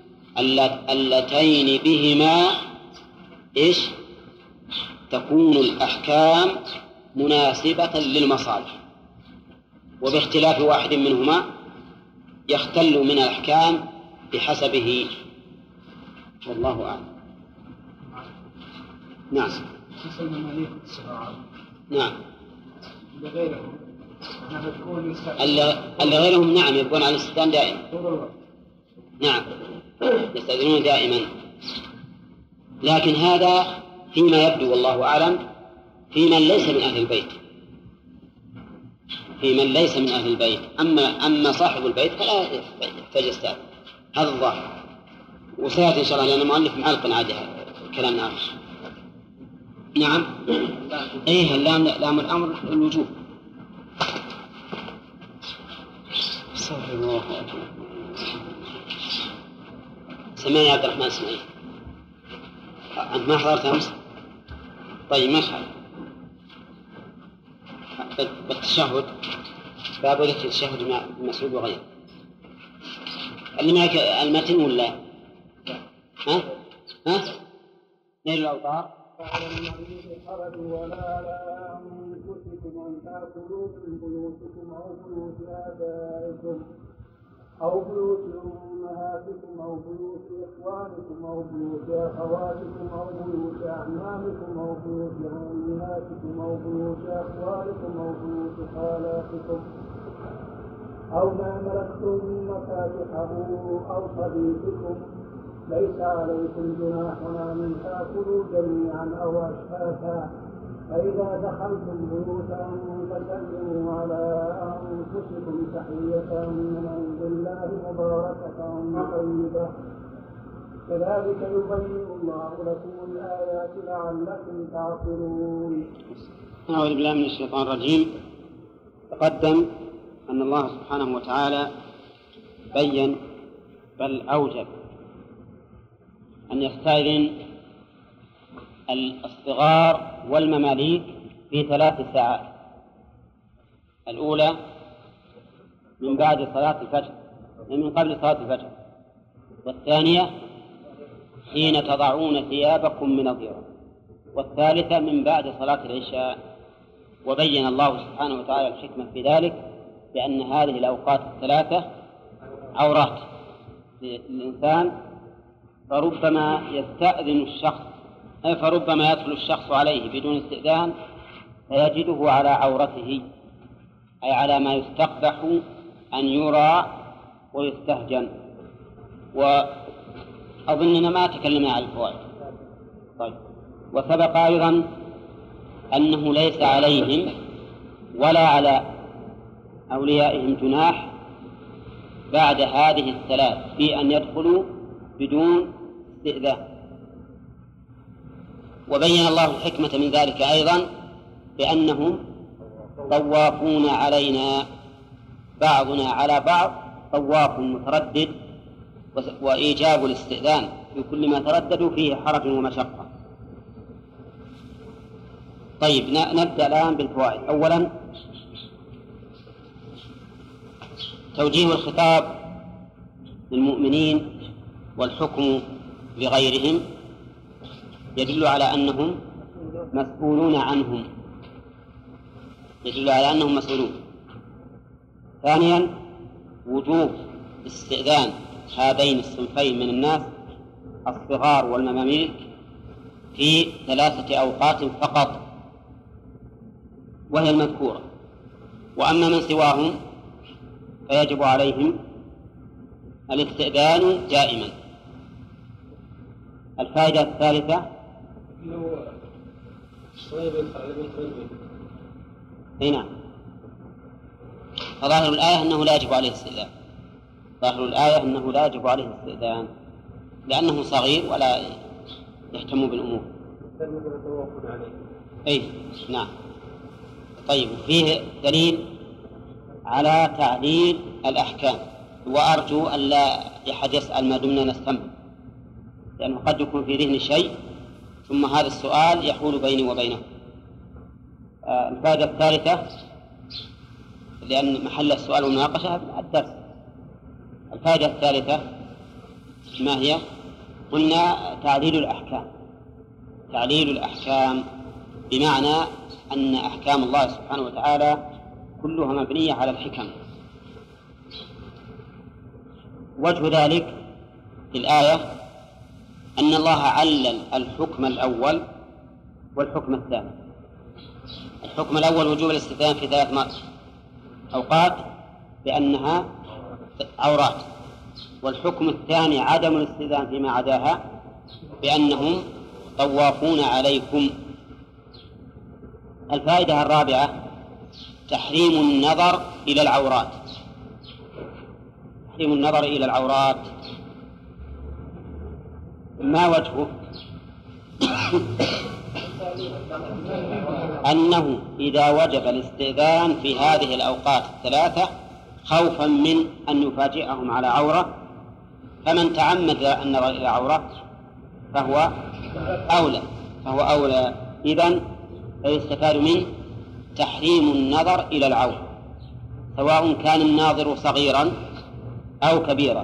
اللتين بهما إيش؟ تكون الأحكام مناسبة للمصالح، وباختلاف واحد منهما يختل من الأحكام بحسبه، والله أعلم. نعم. نعم. اللي غيرهم نعم يبقون على الاستئذان دائما. نعم يستأذنون دائما، لكن هذا فيما يبدو والله أعلم في من ليس من أهل البيت، في من ليس من أهل البيت. أما صاحب البيت فلا يحتاج يستأذن، هذا الظاهر. وسيأتي إن شاء الله لأن المؤلف معلق عادها كلام آخر. نعم. إيه لام الأمر الوجوب. استغفر الله. سمعني يا عبد الرحمن اسمعي. أنت ما حضرت أمس؟ طيب ما حضرت. بالتشهد باب ذكر التشهد مع مسعود وغيره. اللي معك المتن ولا؟ ها؟ نيل الأوطار. فعلى المريض حرج ولا على أنفسكم أن تأكلوا من بيوتكم أو بيوت آبائكم أو بيوت أمهاتكم أو بيوت إخوانكم أو بيوت أخواتكم أو بيوت أعمامكم أو بيوت عماتكم أو بيوت أخوالكم أو بيوت خالاتكم أو ما ملكتم مفاتحه أو صديقكم ليس عليكم جناح أن تأكلوا جميعا أو أشتاتا، فإذا دخلتم بيوتا فسلموا على أنفسكم تحية من عند الله مباركة طيبة، كذلك يبين الله لكم الآيات لعلكم تعقلون. أعوذ بالله من الشيطان الرجيم. تقدم أن الله سبحانه وتعالى بين بل أوجب أن يستأذن الصغار والمماليك في 3 ساعات: الأولى من بعد صلاة الفجر، من قبل صلاة الفجر، والثانية حين تضعون ثيابكم من الظهر، والثالثة من بعد صلاة العشاء. وبين الله سبحانه وتعالى الحكمة في ذلك بأن هذه الأوقات ال3 عورات للإنسان، فربما يستأذن الشخص فربما يدخل الشخص عليه بدون استئذان فيجده على عورته، أي على ما يستقبح أن يرى ويستهجن. وأظننا ما تكلمنا عن الفوائد. طيب. وسبق أيضا أنه ليس عليهم ولا على أوليائهم جناح بعد هذه الثلاث في أن يدخلوا بدون استئذان. وبين الله الحكمة من ذلك أيضا بأنهم طوافون علينا، بعضنا على بعض طواف متردد، وإيجاب الاستئذان في كل ما ترددوا فيه حرج ومشقة. طيب نبدأ الآن بالفوائد. أولا توجيه الخطاب للمؤمنين والحكم لغيرهم يدل على أنهم مسؤولون عنهم، يدل على أنهم مسؤولون. ثانيا وجوب استئذان هذين الصنفين من الناس الصغار والمماليك في 3 أوقات فقط وهي المذكورة، وأما من سواهم فيجب عليهم الاستئذان دائما. الفائدة الثالثة هنا فظاهر الآية أنه لا يجب عليه الاستئذان، ظاهر الآية أنه لا يجب عليه الاستئذان لأنه صغير ولا يهتم بالأمور. أي نعم. طيب فيه دليل على تعديل الأحكام، وأرجو أن لا أحد يسأل ما دمنا نستمع، لأنه قد يكون في ذهن شيء ثم هذا السؤال يحول بيني وبينه. الفائدة الثالثة، لأن محل السؤال والمناقشة الدرس. الفائدة الثالثة ما هي؟ قلنا تعديل الأحكام. تعديل الأحكام بمعنى أن أحكام الله سبحانه وتعالى كلها مبنية على الحكم. وجه ذلك في الآية أن الله علل الحكم الأول والحكم الثاني. الحكم الأول وجوب الاستئذان في 3 أوقات بأنها عورات، والحكم الثاني عدم الاستئذان فيما عداها بأنهم طوافون عليكم. الفائدة الرابعة تحريم النظر إلى العورات. تحريم النظر إلى العورات ما وجهه؟ أنه إذا وجب الاستئذان في هذه الأوقات 3 خوفا من أن يفاجئهم على عورة، فمن تعمد النظر إلى عورة فهو أولى. إذن فيستفاد منه تحريم النظر إلى العورة سواء كان الناظر صغيرا أو كبيرا.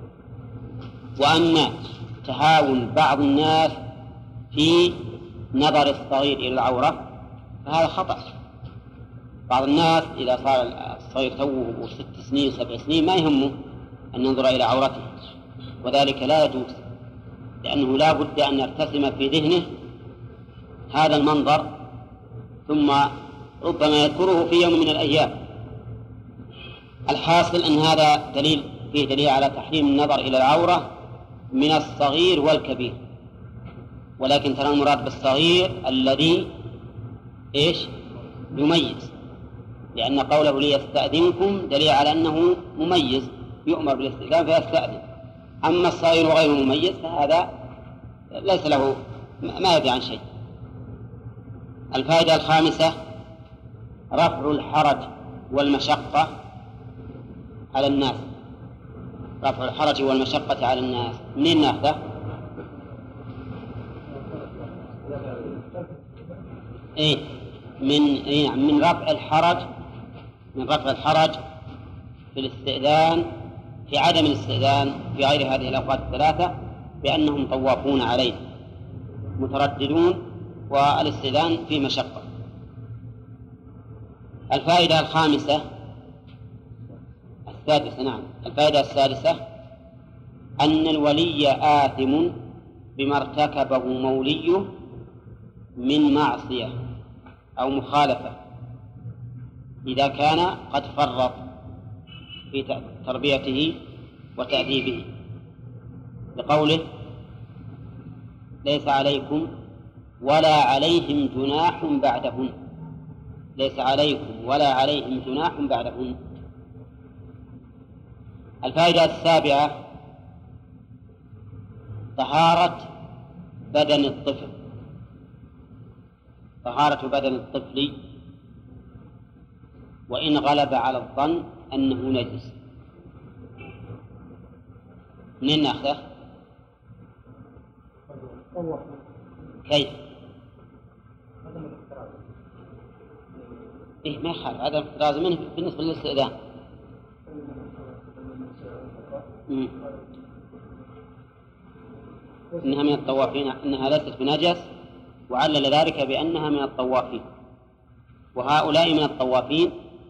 وأما تهاون بعض الناس في نظر الصغير إلى العورة فهذا خطأ. بعض الناس إذا صار الصغير توه 6 سنين 7 سنين ما يهمه أن ينظر إلى عورته، وذلك لا يجوز، لأنه لا بد أن يرتسم في ذهنه هذا المنظر ثم ربما يذكره في يوم من الأيام. الحاصل أن هذا فيه دليل على تحريم النظر إلى العورة من الصغير والكبير، ولكن ترى المراد بالصغير الذي يميز، لأن قوله ليستأذنكم دليل على أنه مميز يؤمر بالاستئذان فيستأذن. أما الصغير غير مميز فهذا ليس له ما يدري عن شيء. الفائدة الخامسة رفع الحرج والمشقة على الناس. رفع الحرج والمشقة على الناس منين ناخذه؟ من رفع الحرج، من رفع الحرج في الاستئذان، في عدم الاستئذان في غير هذه الأوقات 3 بأنهم طوافون عليه مترددون والاستئذان فيه مشقة. الفائدة الفائدة السادسة أن الولي آثم بما ارتكبه موليه من معصية أو مخالفة إذا كان قد فرط في تربيته وتأديبه، لقوله ليس عليكم ولا عليهم جناح بعدهن، ليس عليكم ولا عليهم جناح بعدهن. الفائدة السابعة طهارة بدن الطفل، طهارة بدن الطفل وإن غلب على الظن أنه نجس. منين نأخذه؟ كيف؟ إيه ما يخالف، هذا الاحتراز منه بالنسبة للاستئذان. إنها من الطوافين، إنها ليست بنجس، وعلل ذلك بأنها من الطوافين، وهؤلاء من الطوافين،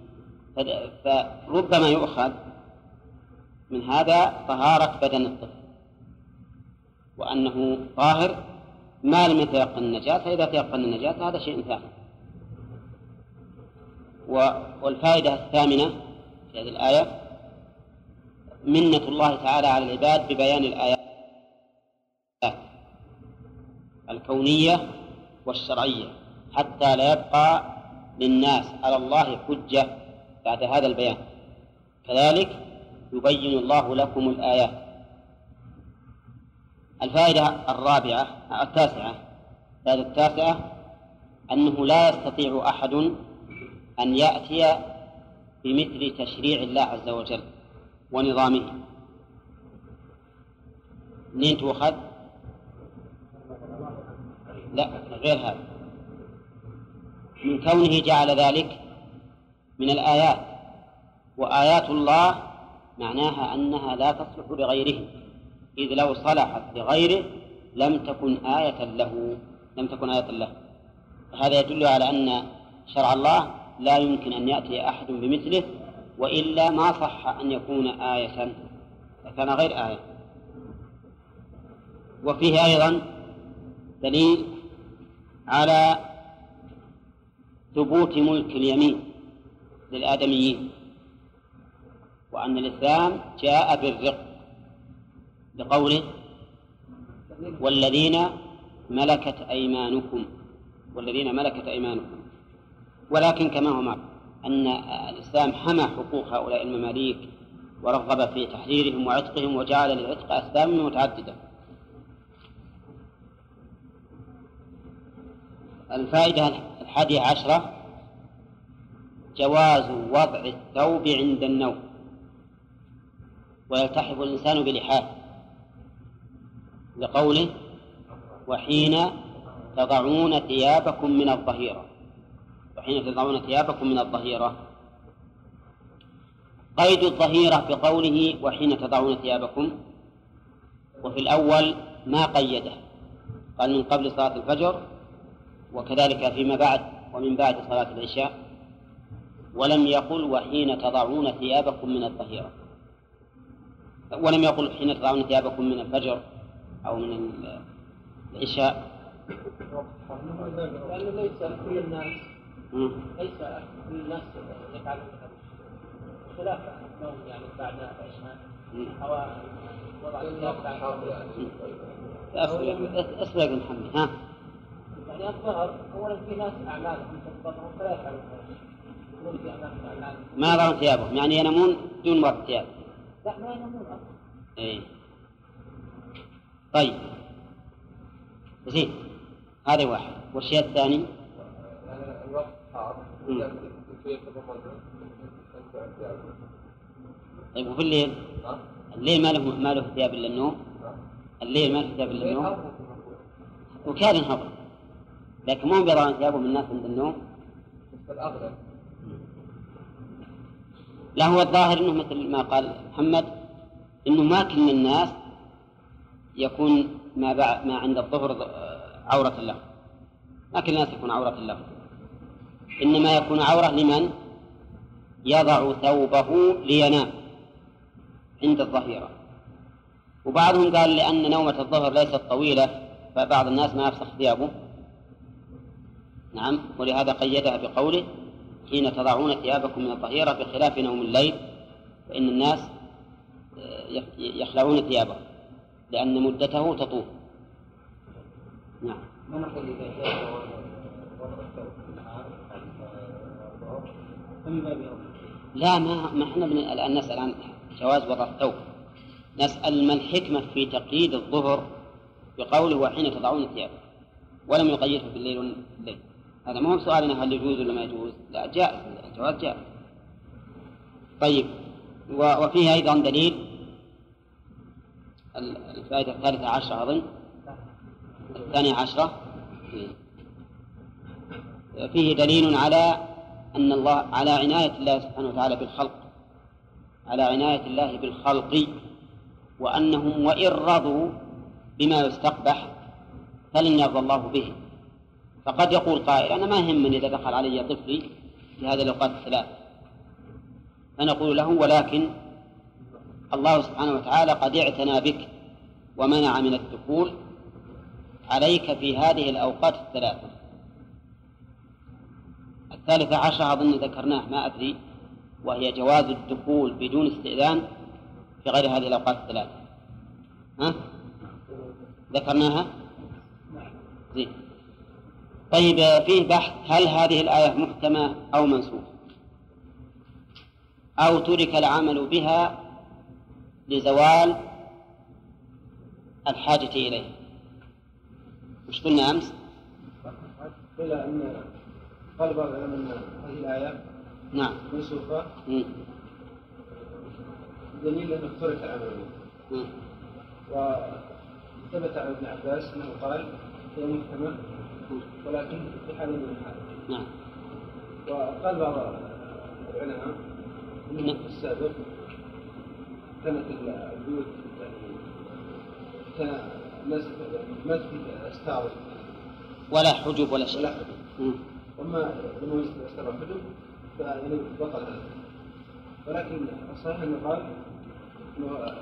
فربما يؤخذ من هذا طهارة بدن الطفل وأنه طاهر ما لم يتيقن النجاسة. إذا تيقن النجاسة هذا شيء ثاني. والفائدة الثامنة في هذه الآية منة الله تعالى على العباد ببيان الآيات الكونية والشرعية حتى لا يبقى للناس على الله حجة بعد هذا البيان. كذلك يبين الله لكم الآيات. الفائدة التاسعة أنه لا يستطيع أحد أن يأتي بمثل تشريع الله عز وجل ونظامه. منين تؤخذ؟ لا غير هذا، من كونه جعل ذلك من الآيات، وآيات الله معناها أنها لا تصلح لغيره، إذ لو صلحت لغيره لم تكن آية له. هذا يدل على أن شرع الله لا يمكن أن يأتي أحد بمثله، وإلا ما صح أن يكون آية، كان غير آية. وفيه أيضا دليل على ثبوت ملك اليمين للآدميين، وأن الإسلام جاء بالرق لقوله والذين ملكت أيمانكم، ولكن كما هو معلوم أن الإسلام حمى حقوق هؤلاء المماليك ورغب في تحريرهم وعتقهم، وجعل للعتق أسباب متعددة. الفائدة 11 جواز وضع الثوب عند النوم ويلتحف الإنسان بلحافه، لقوله وحين تضعون ثيابكم من الظهيرة. قيد الظهيرة بقوله وحين تضعون ثيابكم، وفي الأول ما قيده، قال من قبل صلاة الفجر وكذلك فيما بعد ومن بعد صلاة العشاء، ولم يقل وحين تضعون ثيابكم من الظهيرة، ولم يقل حين تضعون ثيابكم من الفجر أو من العشاء. لأنه ليس كل الناس يفعلون هذا خلاف النوم، يعني بعد العشاء أو وضع الثياب بعد أسبق محمد ها. يعني الظهر أولا في ناس أعمالهم تنتظرهم فلا يفعلون ما يضعون ثيابهم، يعني ينامون دون وضع الثياب. لا ما ينامون أصلا. إيه. طيب زين، هذا واحد. والشيء الثاني طيب وفي الليل؟ الليل ما له ثياب إلا النوم. الليل ما له ثياب إلا النوم وكاد انهضر، لكن مو بيضعون ثيابهم الناس عند النوم. لا هو الظاهر انه مثل ما قال محمد، انه ما كل الناس يكون ما عند الظهر عورة له، ما كل الناس يكون عورة له، انما يكون عورة لمن يضع ثوبه لينام عند الظهيرة. وبعضهم قال لأن نومة الظهر ليست طويلة فبعض الناس ما يفسخ ثيابه، نعم، ولهذا قيدها بقوله حين تضعون ثيابكم من الظهيرة، بخلاف نوم الليل فإن الناس يخلعون ثيابهم لأن مدته تطول. نعم. ما نقول إذا جاء وضع الثوب في النهار فمن باب أولى. لا، ما احنا الآن نسأل عن جواز وضع الثوب، نسأل ما الحكمة في تقييد الظهر بقوله وحين تضعون ثيابه، ولم يقيده بالليل والليل. هذا ما هو سؤالنا هل يجوز ولا ما يجوز، لا جائز، الجواز جائز. طيب، وفيه أيضا دليل الفائدة 13 أظن 12 فيه دليل على أن الله على عناية الله سبحانه وتعالى بالخلق، على عناية الله بالخلق، وأنهم وإن رضوا بما يستقبح فلن يرضى الله به. فقد يقول قائل أنا ما يهمني إذا دخل علي طفلي في هذه الأوقات الثلاث، فنقول له ولكن الله سبحانه وتعالى قد اعتنى بك ومنع من الدخول عليك في هذه الأوقات الثلاثة. 13 أظن ذكرناه ما أدري، وهي جواز الدخول بدون استئذان في غير هذه الأوقات الثلاثة. ها؟ ذكرناها؟ زين. طيب، فيه بحث هل هذه الآية محكمة أو منسوخة أو ترك العمل بها لزوال الحاجة إليه. مش قلنا أمس؟ قيل أن قال بعض العلماء أن هذه الآية نعم منسوخة دليل أنه ترك العمل به. وثبت عن ابن عباس أنه قال هي محكمة ولكن في حال من الحال. نعم. وقال بعض العلماء أنه في السابق كانت البيوت كان الناس ما في أستار ولا حجب ولا شيء. أما لما وجدت أستار الحجب فيعني بطل هذا. ولكن الصحيح أنه قال أنه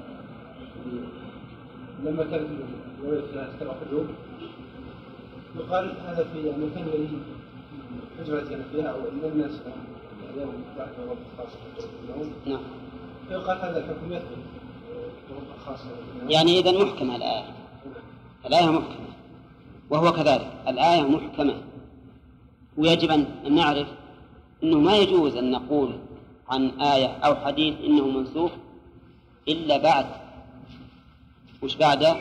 لما كانت البيوت فيها أستار الحجب يقال هذا في يعني كان لي حجرة يعني فيها أو إن الناس اليوم بعد وقت خاص النوم. نعم. فيقال هذا الحكم يثبت وقت خاص. يعني إذن محكمة الآية. الآية محكمة، وهو كذلك الآية محكمة، ويجب أن نعرف أنه ما يجوز أن نقول عن آية أو حديث إنه منسوخ إلا بعد وش بعد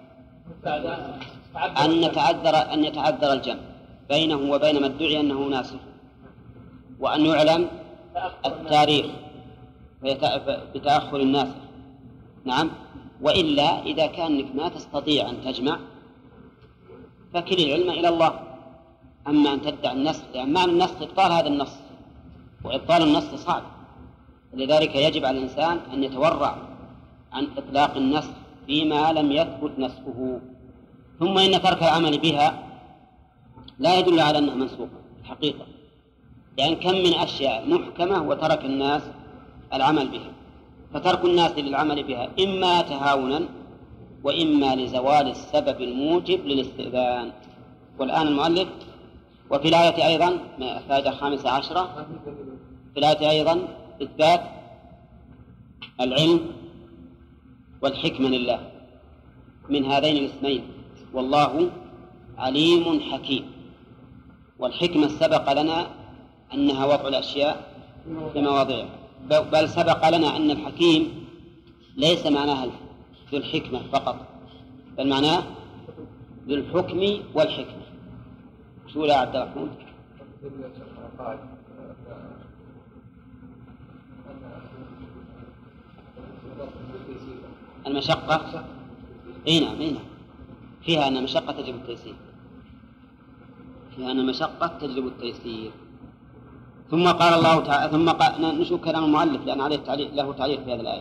أن يتعذر الجمع بينه وبين ما ادعي أنه ناسخ، وأن يعلم التاريخ بتأخر الناسخ. نعم. وإلا إذا كانك ما تستطيع أن تجمع فكل العلم إلى الله. أما أن تدعي النسخ، يعني معنى النسخ إبطال هذا النص، وإبطال النص صعب، لذلك يجب على الإنسان أن يتورع عن إطلاق النسخ فيما لم يثبت نسخه. ثم إن ترك العمل بها لا يدل على أنها منسوخة الحقيقة، يعني كم من أشياء محكمة وترك الناس العمل بها، فترك الناس للعمل بها إما تهاونا وإما لزوال السبب الموجب للاستئذان. والآن المؤلف وفي الآية أيضا فائدة 15 في الآية أيضا إثبات العلم والحكمة لله من هذين الاسمين، والله عليم حكيم. والحكمة سبق لنا أنها وضع الأشياء في مواضعها، بل سبق لنا أن الحكيم ليس معناها ذو الحكمة فقط، بل معناه ذو الحكم والحكمة. شو لا عبد الرحمن؟ المشقة نعم فيها أن المشقة تجلب التيسير، فيها أن المشقة تجلب التيسير. ثم قال الله تعالى، ثم نشوف كلام المؤلف لأن عليه له تعليق في هذه الآية.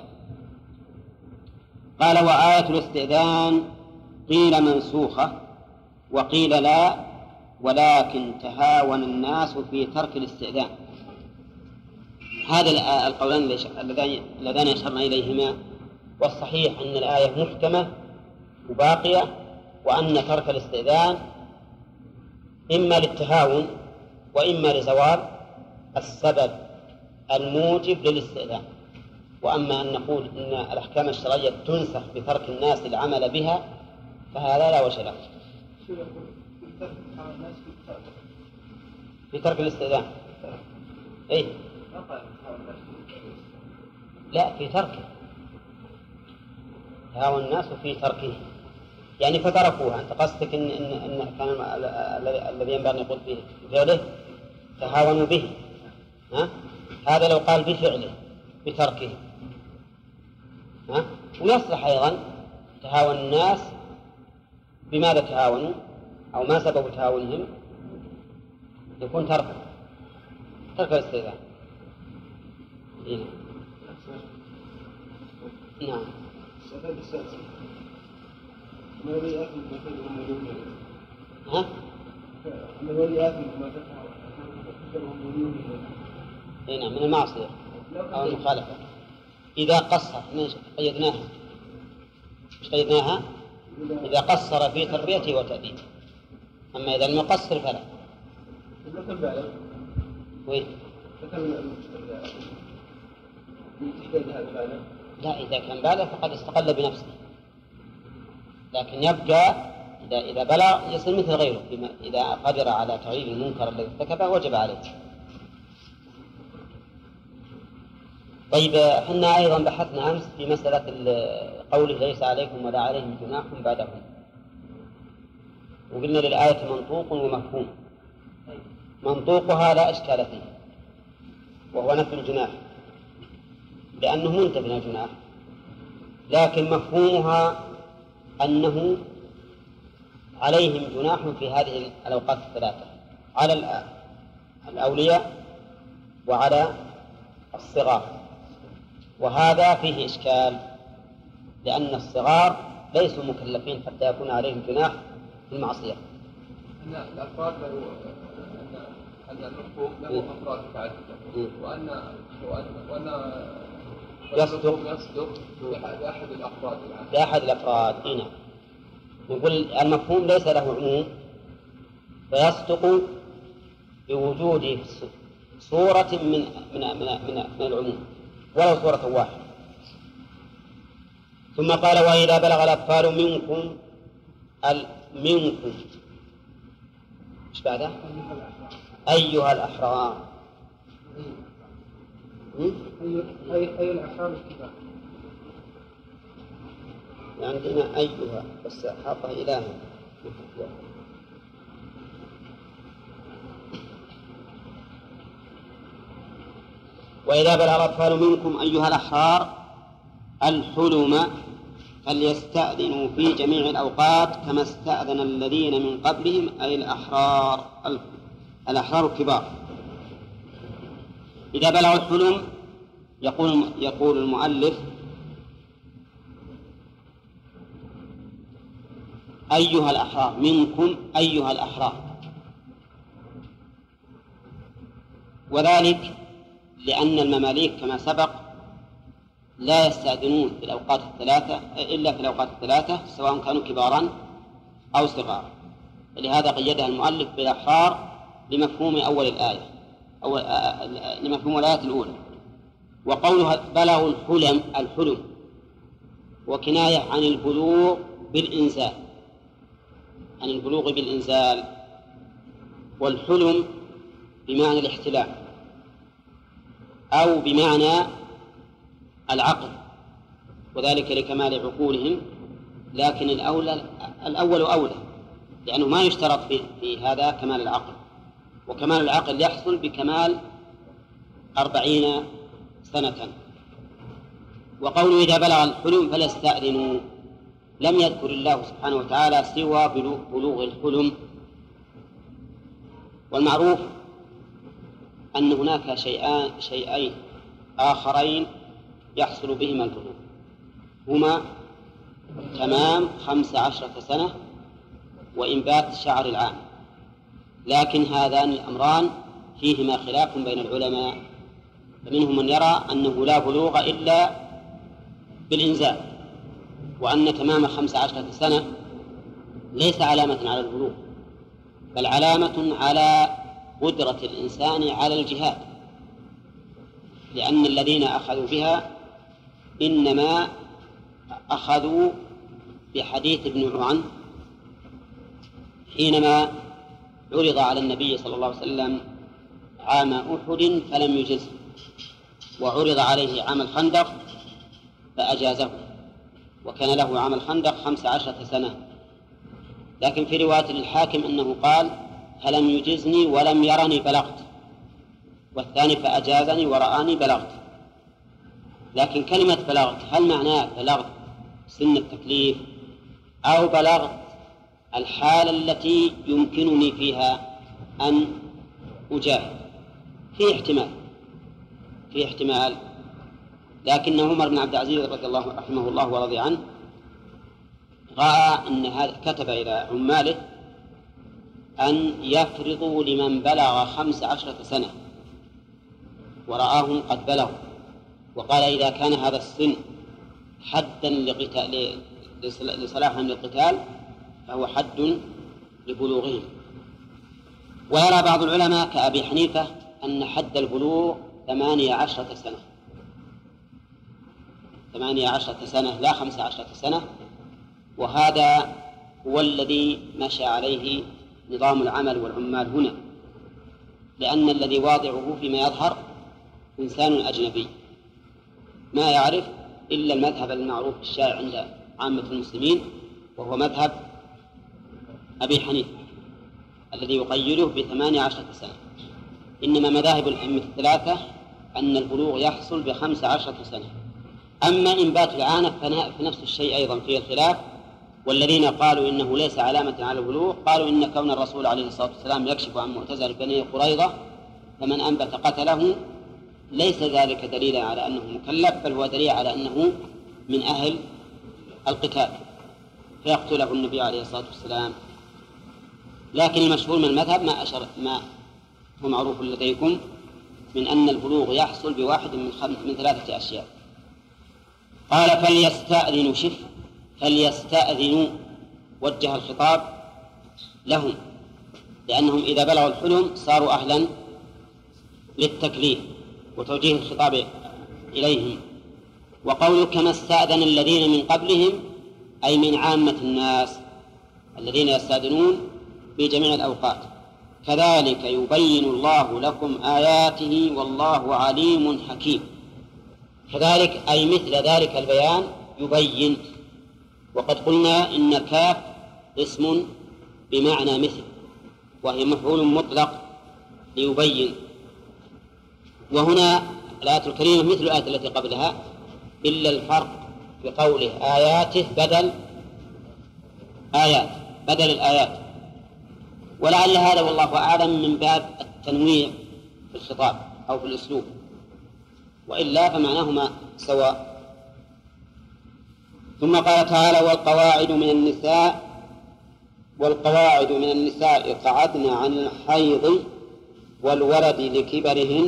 قال وآية الاستئذان قيل منسوخة وقيل لا، ولكن تهاون الناس في ترك الاستئذان. هذا القولان اللذان أشرنا إليهما، والصحيح أن الآية محكمة وباقية، وأن ترك الاستئذان إما للتهاون وإما لزوال السبب الموجب للاستئذان. وأما أن نقول إن الأحكام الشرعية تنسخ بترك الناس العمل بها فهذا لا وجه له. في ترك الاستئذان. إيه؟ لا، في تركه. تهاون الناس في تركه، يعني فتركوها. أنت قصدك إن كان الذي ينبغي أن يقول فيه بفعله تهاونوا به، ها؟ هذا لو قال بفعله بتركه، ها؟ ويصلح أيضا تهاون الناس. بماذا تهاونوا أو ما سبب تهاونهم؟ يكون ترك الاستئذان. إيه؟ نعم. ها؟ نعم، من المعصية أو المخالفة. إذا قصر، قيدناها. مش قيدناها؟ إذا قصر في تربيته وتأديبه. أما إذا لم يقصر فلا. وين؟ لا، إذا كان بالغ فقد استقل بنفسه، لكن يبقى إذا بلغ يصير مثل غيره. إذا قدر على تغيير المنكر الذي ارتكبه وجب عليه. طيب، احنا أيضا بحثنا أمس في مسألة قوله ليس عليكم ولا عليهم جناح بعدهم، وقلنا للآية منطوق ومفهوم. منطوقها لا إشكال فيه، وهو نفي الجناح لأنه منتفي من الجناح، لكن مفهومها أنه عليهم جناح في هذه الأوقات الثلاثة، على الأولياء وعلى الصغار. وهذا فيه إشكال، لأن الصغار ليسوا مكلفين حتى يكون عليهم جناح في المعصية. أن الأفراد أن المحكوم له أفراد متعددة، وأن يصدق بأحد الأفراد. هنا نقول المفهوم ليس له عموم، فيصدق بوجود صورة من العموم ولو صورة واحدة. ثم قال وإذا بلغ الأطفال منكم إيش بعده؟ أيها الأحرار. أي الأحرار الكبار. عندنا أيها بس حاطه إله. وإذا بلغ الأطفال منكم أيها الأحرار الحلم فليستأذنوا في جميع الأوقات كما استأذن الذين من قبلهم، أي الأحرار الكبار. إذا بلغ الحلم يقول المؤلف أيها الأحرار منكم أيها الأحرار، وذلك لأن المماليك كما سبق لا يستأذنون في الأوقات الثلاثة إلا في الأوقات الثلاثة، سواء كانوا كبارا أو صغارا. لهذا قيدها المؤلف بالأحرار لمفهوم أول الآية أو لمفهوم الآية الأولى. وقولها بلغوا الحلم وكناية عن البلوغ بالإنزال، والحلم بمعنى الاحتلام أو بمعنى العقل، وذلك لكمال عقولهم. لكن الأول أولى، لأنه ما يشترط في هذا كمال العقل، وكمال العقل يحصل بكمال 40 سنة. وقوله إذا بلغ الحلم فليستأذنوا، لم يذكر الله سبحانه وتعالى سوى بلوغ الحلم. والمعروف أن هناك شيئين آخرين يحصل بهما البلوغ، هما تمام 15 سنة وإنبات شعر العام. لكن هذان الأمران فيهما خلاف بين العلماء، فمنهم من يرى أنه لا بلوغ إلا بالإنزال، وأن تمام 15 سنة ليس علامة على البلوغ، بل علامة على قدرة الإنسان على الجهاد، لأن الذين أخذوا بها إنما أخذوا بحديث ابن عن حينما عرض على النبي صلى الله عليه وسلم عام أحد فلم يجزه، وعرض عليه عام الخندق فأجازه، وكان له عام الخندق 15 سنة. لكن في رواية الحاكم أنه قال فلم يجزني ولم يرني بلغت، والثاني فأجازني ورآني بلغت. لكن كلمة بلغت هل معناه بلغت سن التكليف أو بلغت الحالة التي يمكنني فيها أن أجاهد؟ في احتمال. لكن عمر بن عبد العزيز رضي الله رحمه الله ورضي عنه رأى أن هذا، كتب إلى عماله أن يفرضوا لمن بلغ 15 سنة ورآهم قد بلغوا، وقال إذا كان هذا السن حدا لصلاحهم للقتال فهو حد لبلوغهم. ويرى بعض العلماء كأبي حنيفة أن حد البلوغ 18 سنة، 18 سنة لا 15 سنة، وهذا هو الذي مشى عليه نظام العمل والعمال هنا، لأن الذي واضعه فيما يظهر إنسان أجنبي ما يعرف إلا المذهب المعروف الشائع عند عامة المسلمين، وهو مذهب أبي حنيفة الذي يقيده ب18 سنة. إنما مذاهب الأئمة الثلاثة أن البلوغ يحصل ب15 سنة. أما إنبات العانة فنفس الشيء أيضا فيه الخلاف، والذين قالوا إنه ليس علامة على البلوغ قالوا إن كون الرسول عليه الصلاة والسلام يكشف عن معتزل بني قريظة فمن أنبت قتله ليس ذلك دليلا على أنه مكلف، بل هو دليل على أنه من أهل القتال فيقتله النبي عليه الصلاة والسلام. لكن المشهور من المذهب ما هو معروف لديكم من أن البلوغ يحصل بواحد من 3 أشياء. قال فليستأذنوا وجه الخطاب لهم، لأنهم إذا بلغوا الحلم صاروا أهلا للتكليف، وتوجيه الخطاب إليهم. وقوله كما استأذن الذين من قبلهم أي من عامة الناس الذين يستأذنون في جميع الأوقات. كذلك يبين الله لكم آياته والله عليم حكيم. كذلك أي مثل ذلك البيان يبين. وقد قلنا إن الكاف اسم بمعنى مثل، وهي مفعول مطلق ليبين. وهنا الآية الكريمة مثل الآية التي قبلها، إلا الفرق في قوله آياته بدل الآيات، ولعل هذا والله أعلم من باب التنويع في الخطاب أو في الأسلوب، وإلا فمعناهما سواء. ثم قال تعالى والقواعد من النساء قعدن عن الحيض والولد لكبرهن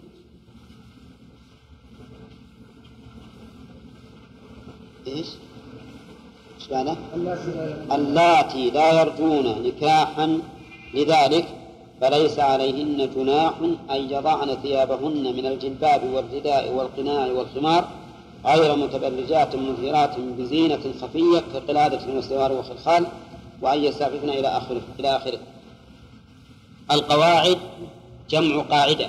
إيش معنى؟ اللاتي لا يرجون نكاحا، لذلك فليس عليهن جناح أن يضعن ثيابهن من الجلباب والرداء والقناع والخمار غير متبرجات مثيرات بزينة خفية كقلادة والسوار والخلخال وأن يستعففن إلى آخره. القواعد جمع قاعدة،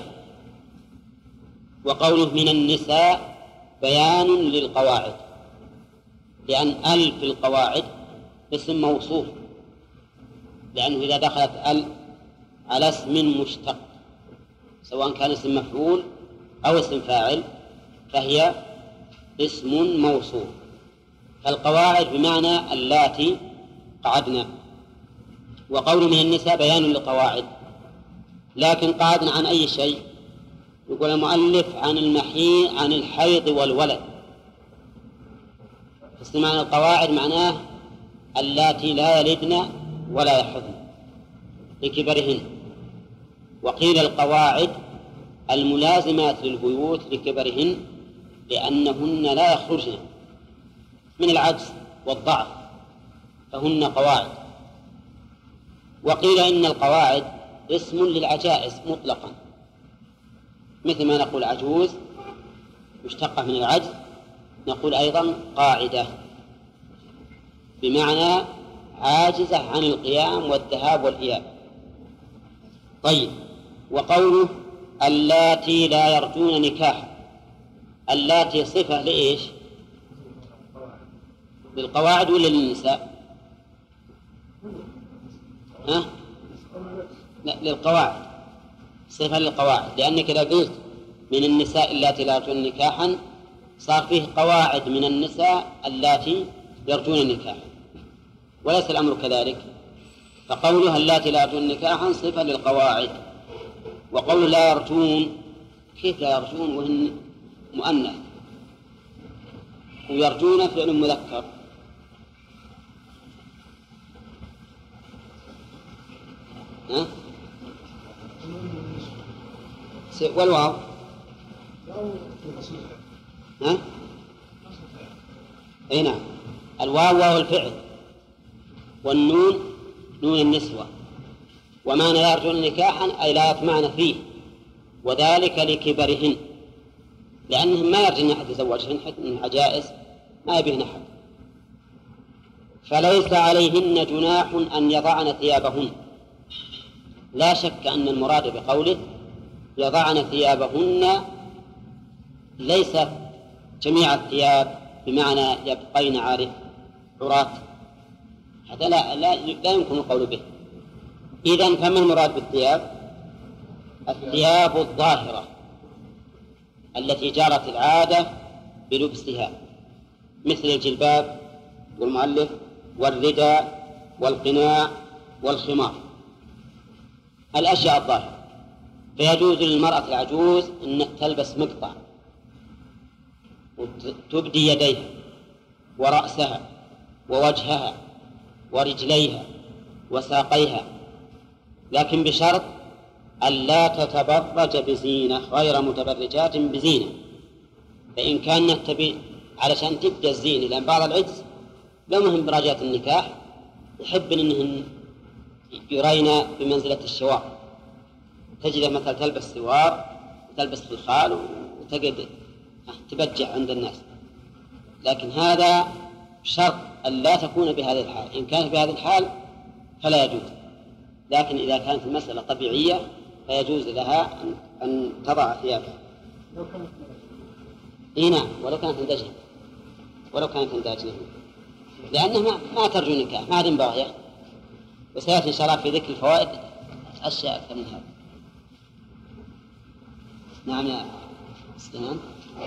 وقوله من النساء بيان للقواعد، لأن في القواعد اسم موصوف، لأنه إذا دخلت على اسم مشتق سواء كان اسم مفعول أو اسم فاعل فهي اسم موصوف. فالقواعد بمعنى اللاتي قعدنا. وقول من النساء بيان للقواعد، لكن قعدنا عن أي شيء؟ يقول المؤلف عن الحيض والولد. فاستمعنا القواعد معناه اللاتي لا يلدن ولا يحضن لكبرهن. وقيل القواعد الملازمات للبيوت لكبرهن لأنهن لا يخرجن من العجز والضعف فهن قواعد. وقيل إن القواعد اسم للعجائز مطلقا، مثل ما نقول عجوز مشتقة من العجز، نقول أيضا قاعدة بمعنى عاجزة عن القيام والذهاب والإياب. طيب، وقوله اللاتي لا يرجون نكاحا، اللاتي صفة لإيش؟ للقواعد ولا للنساء؟ ها؟ لا، للقواعد، صفة للقواعد، لأنك إذا قلت من النساء اللاتي لا يرجون نكاحا صار فيه قواعد من النساء اللاتي يرجون نكاحا، وليس الأمر كذلك. فقولها اللاتي لا يرجون نكاحا صفة للقواعد. وقول لا يرجون، كيف لا يرجون وهن مؤنث؟ ويرجون فعل مذكر. ها؟ والواو ها؟ اي نعم، الواو واو الفعل، والنون نون النسوة. وما لا يرجون نكاحا أي لا يطمعن فيه، وذلك لكبرهن، لأنهم ما يرجون أحد يتزوجهن حتى من عجائز ما يبيهن أحد. فليس عليهن جناح أن يضعن ثيابهن. لا شك أن المراد بقوله يضعن ثيابهن ليس جميع الثياب، بمعنى يبقين عراة، هذا لا يمكن القول به. إذن فما المراد بالثياب؟ الثياب الظاهرة التي جرت العادة بلبسها، مثل الجلباب والمؤلف والرداء والقناع والخمار، الأشياء الظاهرة. فيجوز للمرأة العجوز أن تلبس مقطع وتبدي يديها ورأسها ووجهها ورجليها وساقيها، لكن بشرط ألا تتبرج بزينة غير متبرجات بزينة. فإن كانت تبي علشان تبدأ الزينة، لأن بعض العجز لو مهم براجات النكاح يحب أنهن يرين بمنزلة الشوار، تجد مثلا تلبس سوار وتلبس خلخال وتجد تبجع عند الناس، لكن هذا شرط أن لا تكون بهذه الحال. إن كانت بهذه الحال فلا يجوز، لكن إذا كانت المسألة طبيعية فيجوز لها أن تضع ثيابها. نعم، ولو كانت انداجنة، لأنها ما ترجو نكاح، ما عاد باغية. وسيأتي إن شاء الله في ذكر الفوائد أشياء أكثر من هذا. نعم يا سنان.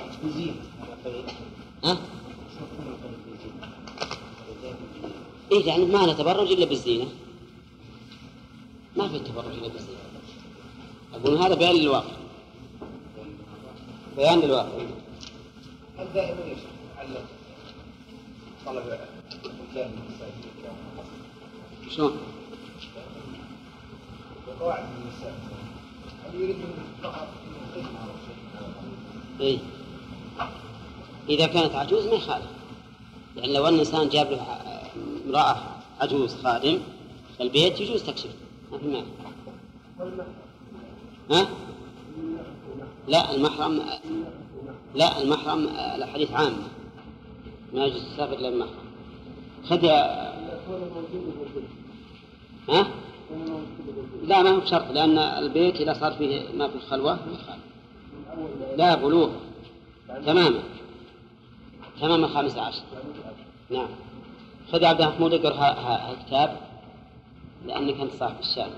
ها؟ إيه، يعني ما نتبرج إلا بالزينة، ما في التبرج إلا بالزينة. أقول هذا بيان للواقع، بيان للواقع. هل دائما يتعلق طلب الرجال من النساء؟ شلون؟ وقواعد النساء هل يريد فقط الخدمة أو شيء؟ إيه، إذا كانت عجوز ما يخالف، يعني لو أن الإنسان جاب له امرأة عجوز خادم البيت يجوز تكشف، ما في مانع. ها؟ لا المحرم الحديث عام، ما يجوز السافر إلا المحرم. خذ ها؟ لا، ما هو بشرط، لأن البيت إذا صار فيه ما في الخلوة لا بلوغ تماما 15. نعم. خذ عبد محمود اقرأ هالكتاب لأنك أنت صاحب الشأن.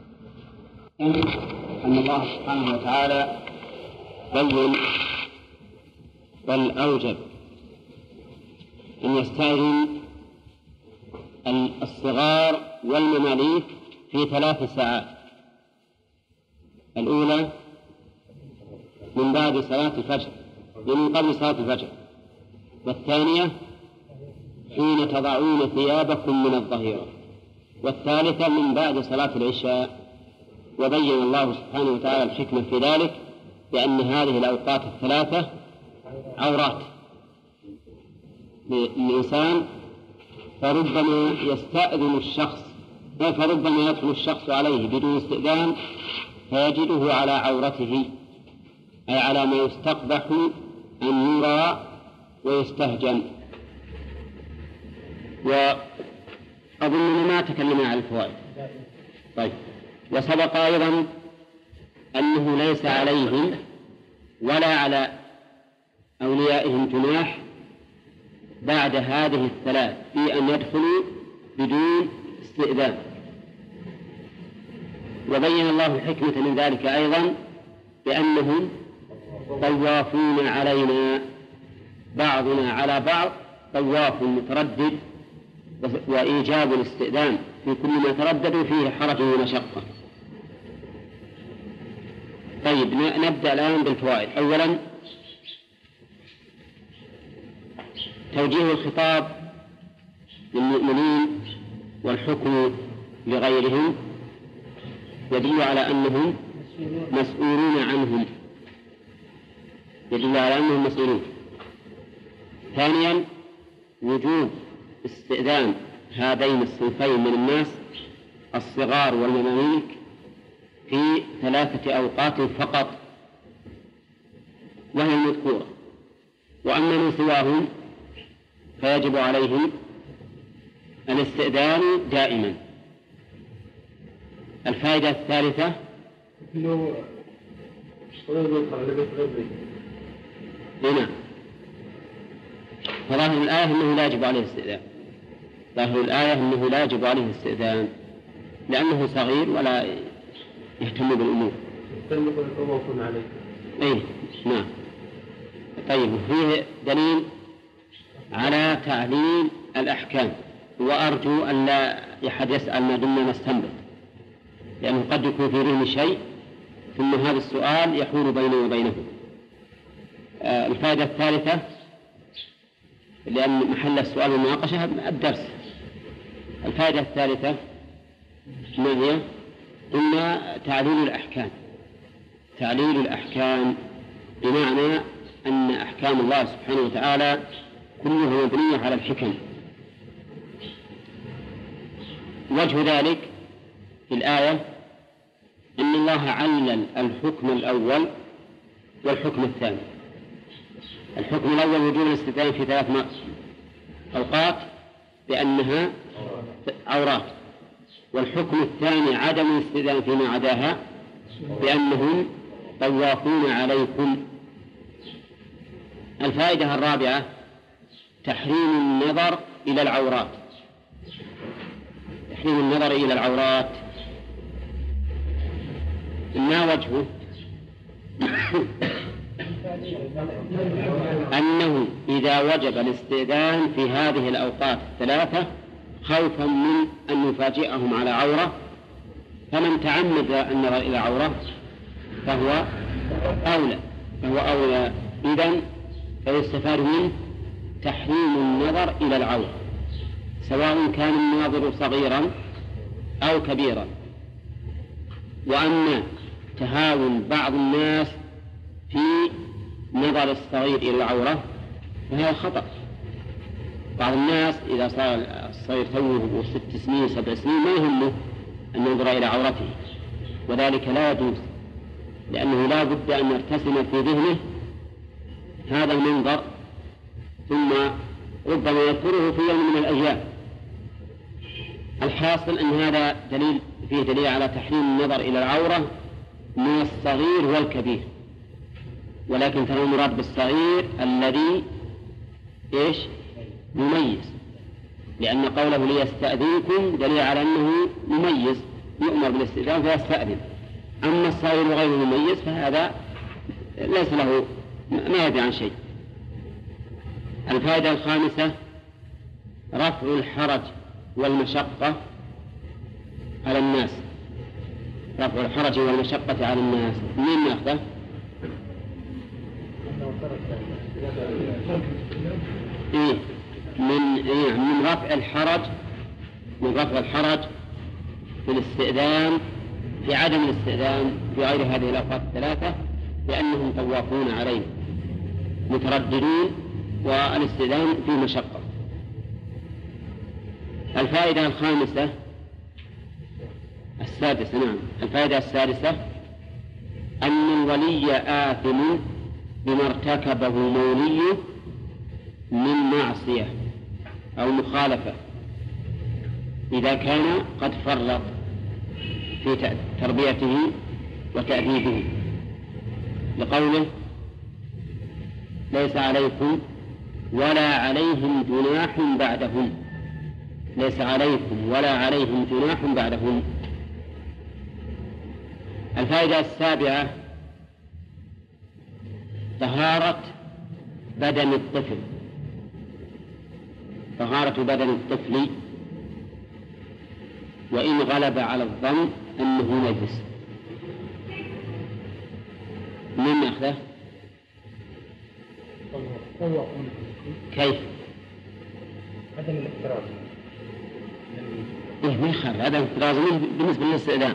أن الله سبحانه وتعالى بين بل أوجب أن يستأذن الصغار والمماليك في 3 ساعات. الأولى من بعد صلاة الفجر، من قبل صلاة الفجر، والثانية حين تضعون ثيابكم من الظهيرة، والثالثة من بعد صلاة العشاء. وبين الله سبحانه وتعالى الحكمة في ذلك بأن هذه الأوقات ال3 عورات للإنسان، فربما يستأذن الشخص، فربما يدخل الشخص عليه بدون استئذان فيجده على عورته، أي على ما يستقبح أن يرى ويستهجن. وأظننا ما تكلمنا عن الفوائد. طيب، وسبق أيضا أنه ليس عليهم ولا على أوليائهم جناح بعد هذه الثلاث في أن يدخلوا بدون استئذان. وبين الله الحكمة من ذلك أيضا بأنهم طوافون علينا، بعضنا على بعض طواف متردد، وإيجاب الاستئذان في كل ما ترددوا فيه حرج ومشقة. طيب نبدأ الآن بالفوائد. أولا توجيه الخطاب للمؤمنين والحكم لغيرهم يدل على أنهم مسؤولون عنهم، يدل على أنهم مسؤولون. ثانيا وجوب استئذان هذين الصنفين من الناس الصغار والمماليك في 3 أوقات فقط وهي المذكورة، وأما من سواهم فيجب عليهم الاستئذان دائما. الفائدة الثالثة هنا فظاهر الآية أنه لا يجب عليه الاستئذان، ظاهر الآية أنه لا يجب عليه الاستئذان لأنه صغير ولا يهتم بالأمور. أي نعم. طيب فيه دليل على تعليل الأحكام، وأرجو أن لا أحد يسأل ما دمنا نستنبط، لأنه قد يكون في ذهن شيء ثم هذا السؤال يحول بينه وبينه. الفائدة الثالثة لأن محل السؤال والمناقشة الدرس. الفائدة الثالثة ما هي؟ قلنا تعليل الأحكام. تعليل الأحكام بمعنى أن أحكام الله سبحانه وتعالى كلها مبنية على الحكم. وجه ذلك في الآية أن الله علل الحكم الأول والحكم الثاني. الحكم الأول وجوب الاستئذان في 3 أوقات بأنها عورات، والحكم الثاني عدم الاستئذان فيما عداها بأنهم طوافون عليكم. الفائدة الرابعة تحريم النظر إلى العورات. تحريم النظر إلى العورات ما وجهه؟ أنه إذا وجب الاستئذان في هذه الأوقات 3 خوفا من أن يفاجئهم على عورة، فمن تعمد النظر إلى عورة فهو أولى. إذن فيستفاد منه تحريم النظر إلى العورة سواء كان الناظر صغيرا أو كبيرا. وأما تهاون بعض الناس في نظر الصغير إلى العورة فهذا خطأ. بعض الناس إذا صار الصغير توه 6 سنين 7 سنين ما يهمه أن ينظر إلى عورته، وذلك لا يجوز، لأنه لا بد أن يرتسم في ذهنه هذا المنظر ثم ربما يذكره في يوم من الأيام. الحاصل أن هذا فيه دليل على تحريم النظر إلى العورة من الصغير والكبير، ولكن ترى المراد بالصغير الذي مميز، لأن قوله ليستأذنكم دليل على أنه مميز يؤمر بالاستئذان فيستأذن. أما الصغير غير مميز فهذا ليس له ما يدري عن شيء. الفائدة الخامسة رفع الحرج والمشقة على الناس. رفع الحرج والمشقة على الناس من ناخذه؟ من رفع الحرج، من رفع الحرج في الاستئذان، في عدم الاستئذان في غير هذه الأوقات 3 لأنهم طوافون عليه مترددون والاستئذان فيه مشقة. الفائدة الخامسة السادسة الفائدة السادسة أن الولي آثم بما ارتكبه موليه من معصية أو مخالفة إذا كان قد فرط. في تربيته وتأديبه، لقوله ليس عليكم ولا عليهم جناح بعدهم، ليس عليكم ولا عليهم جناح بعدهم. الفائدة السابعة طهارة بدن الطفل، طهارة بدن الطفل وإن غلب على الظن أنه نجس. من أخذه؟ كيف؟ عدم الاحتراز. ما يخالف عدم الاحتراز بالنسبة للاستئذان.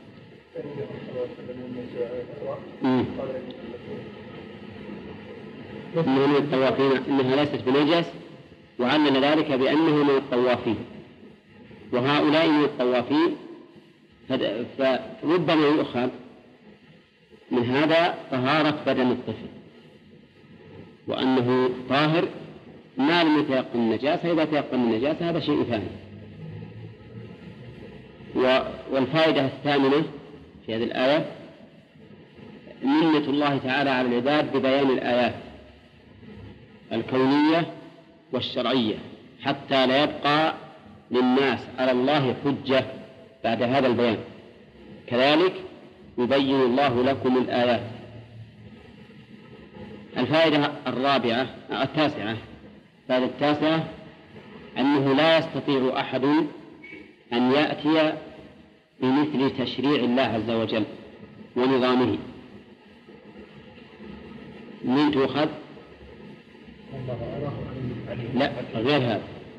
من الطوافين إنها ليست بنجس، وعلل ذلك بأنه من الطوافين، وهؤلاء من الطوافين، فربما يؤخذ من هذا طهارة بدن الطفل وأنه طاهر ما لم يتيقن النجاسة. إذا تيقن النجاسة هذا شيء ثاني. والفائدة الثامنة في هذه الآية منة الله تعالى على العباد ببيان الآيات الكونية والشرعية حتى لا يبقى للناس على الله حجة بعد هذا البيان. كذلك يبين الله لكم الآيات. الفائدة التاسعة أنه لا يستطيع أحد أن يأتي بمثل تشريع الله عز وجل ونظامه. من تؤخذ؟ لا، غير هذا،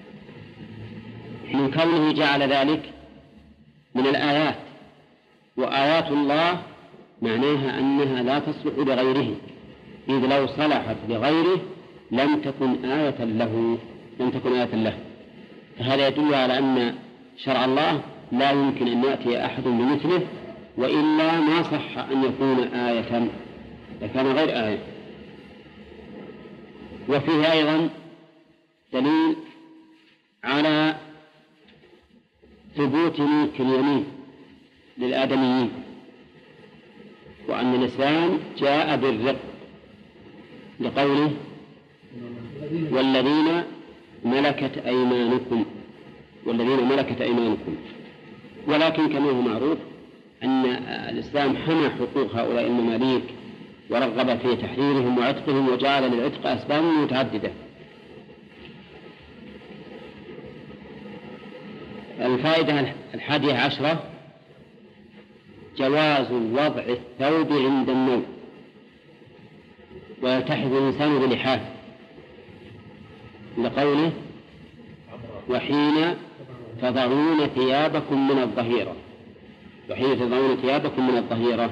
من كونه جعل ذلك من الآيات، وآيات الله معناها أنها لا تصلح لغيره، إذ لو صلحت لغيره لم تكن آية له. فهذا يدل على أن شرع الله لا يمكن أن يأتي أحد بمثله، وإلا ما صح أن يكون آية، لكان غير آية. وفيه أيضا دليل على ثبوت ملك اليمين للآدميين، وأن الإسلام جاء بالرق لقوله والذين ملكت أيمانكم. ولكن كما هو معروف أن الإسلام حمى حقوق هؤلاء المماليك ورغب في تحريرهم وعتقهم، وجعل للعتق أسباب متعددة. الفائدة 11 جواز وضع الثوب عند النوم ويلتحف الإنسان بلحاف، لقوله وحين تضعون ثيابكم من الظهيرة.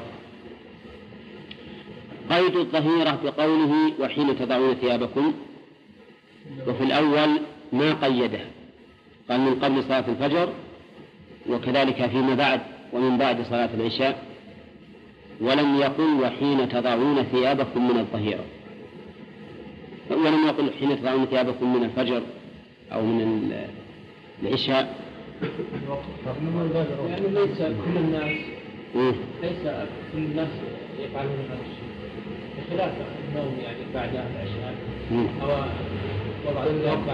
قيد الظهيرة بقوله وحين تضعون ثيابكم، وفي الأول ما قيده، قال من قبل صلاة الفجر، وكذلك فيما بعد ومن بعد صلاة العشاء، ولم يقل وحين تضعون ثيابكم من الظهيرة، ولم يقل حين تضعون ثيابكم من الفجر أو من العشاء. يعني ليس كل الناس يفعلون هذا الشيء، بخلاف النوم يعني بعد العشاء أو وضع الثياب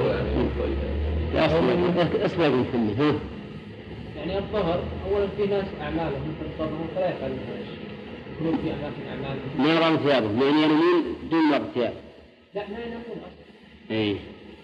أصبر من فمه. يعني الظهر أولا في ناس أعمالهم مثل الظهر فلا يفعلون هذا الشيء، يكونون في أعمالهم ما يرون ثيابهم، يعني ينامون دون وضع ثياب. لا، ما ينامون أصلا. إيه.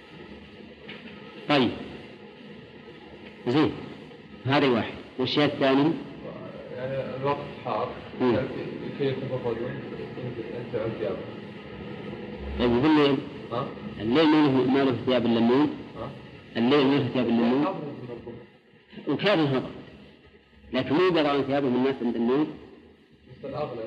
طيب زين، هذا واحد. والشيء الثاني يعني الوقت حار كي يتفقدون أنت عن ثيابه. طيب بالليل؟ الليل ما له ثياب إلا النوم. الليل ما له ثياب إلا النوم. وكان الهضر، لكن مو يضعون ثيابهم الناس عند النوم. بس الأغلب.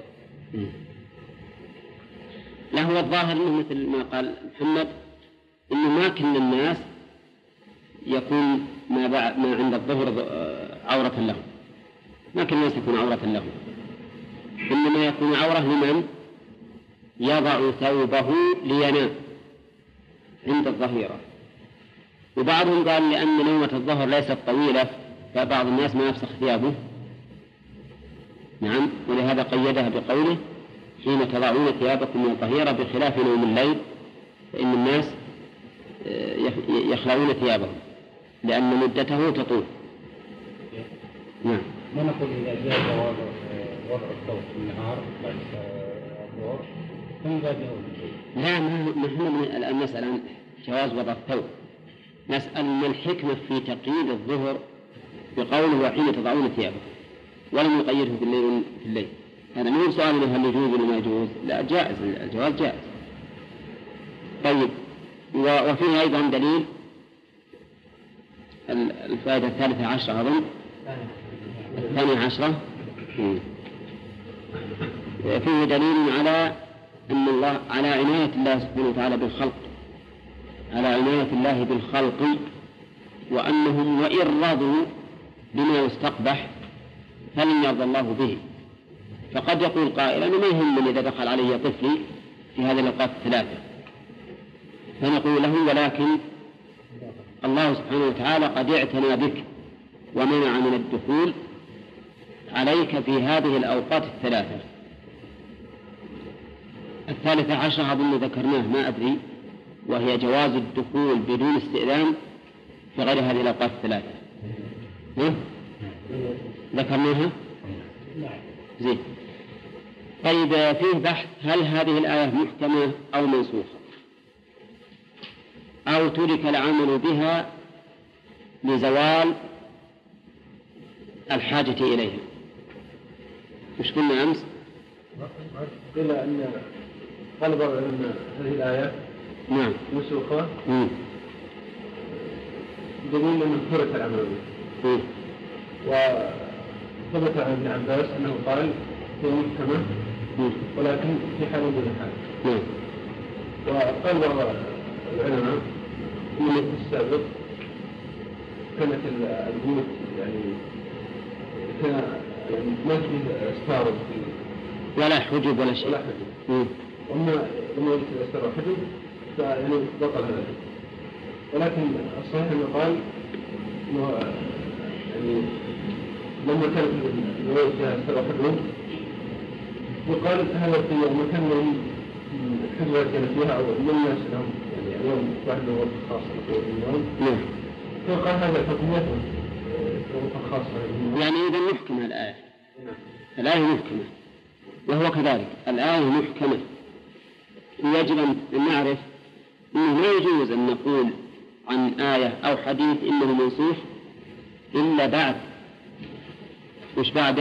لا، هو الظاهر انه مثل ما قال محمد، انه ما كل الناس يكون ما عند الظهر عورة له، ما كل الناس يكون عورة له، انما يكون عورة لمن يضع ثوبه لينام عند الظهيرة. وبعضهم قال لأن نومة الظهر ليست طويلة فبعض الناس ما يفسخ ثيابه نعم، ولهذا قيدها بقوله حين تضعون ثيابكم من الظهيرة بخلاف نوم الليل فإن الناس يخلعون ثيابهم لأن مدته تطول. نعم. ما نقول إذا جاء جواز وضع الثوب في النهار بعد الظهر ثم بعد لا، ما هو المسألة عن جواز وضع الثوب، نسأل من الحكمة في تقييد الظهر بقوله وحين تضعون ثيابكم ولم يقيده بالليل في الليل. هذا مو سؤال هل يجوز ولا ما يجوز، لا جائز، الجواز جائز. طيب، وفيه أيضا دليل الفائدة 13 أظن 12 فيه دليل على أن الله على عناية الله سبحانه وتعالى بالخلق، على عناية الله بالخلق، وأنهم وإن رضوا بما يستقبح فلن يرضى الله به. فقد يقول قائل أنا ما يهمني إذا دخل علي طفلي في هذه الأوقات الثلاثة، فنقول له ولكن الله سبحانه وتعالى قد اعتنى بك ومنع من الدخول عليك في هذه الأوقات الثلاثة. 13 أظن ذكرناه ما أدري، وهي جواز الدخول بدون استئذان في غير هذه الأوقات الثلاثة. ذكرناها؟ زين. طيب، فيه بحث هل هذه الآية محكمة أو منسوخة أو ترك العمل بها لزوال الحاجة إليها. مش قلنا أمس؟ قيل أن طلب أن هذه الآية نعم منسوخة دليل أنه ترك العمل به. وثبت عن ابن عباس أنه قال هي محكمة ولكن في حال دون حال. وقال بعض العلماء في السابق كانت البيوت كان ما فيه استار ولا حجب ولا شيء. أما لما يجب الاستار والحجب فيعني بطل هذا. ولكن الصحيح أنه قال إنه يعني لما كان البيوت فيها استار والحجب يقال هذا في مكان من الحجرة كان فيها أو من الناس لهم يعني اليوم واحد له وقت خاص بالنوم. فقال هذا حكميته وقت خاص. يعني إذا محكمة الآية. الآية محكمة، وهو كذلك الآية محكمة. يجب أن نعرف أنه لا يجوز أن نقول عن آية أو حديث إنه منسوخ إلا بعد مش بعد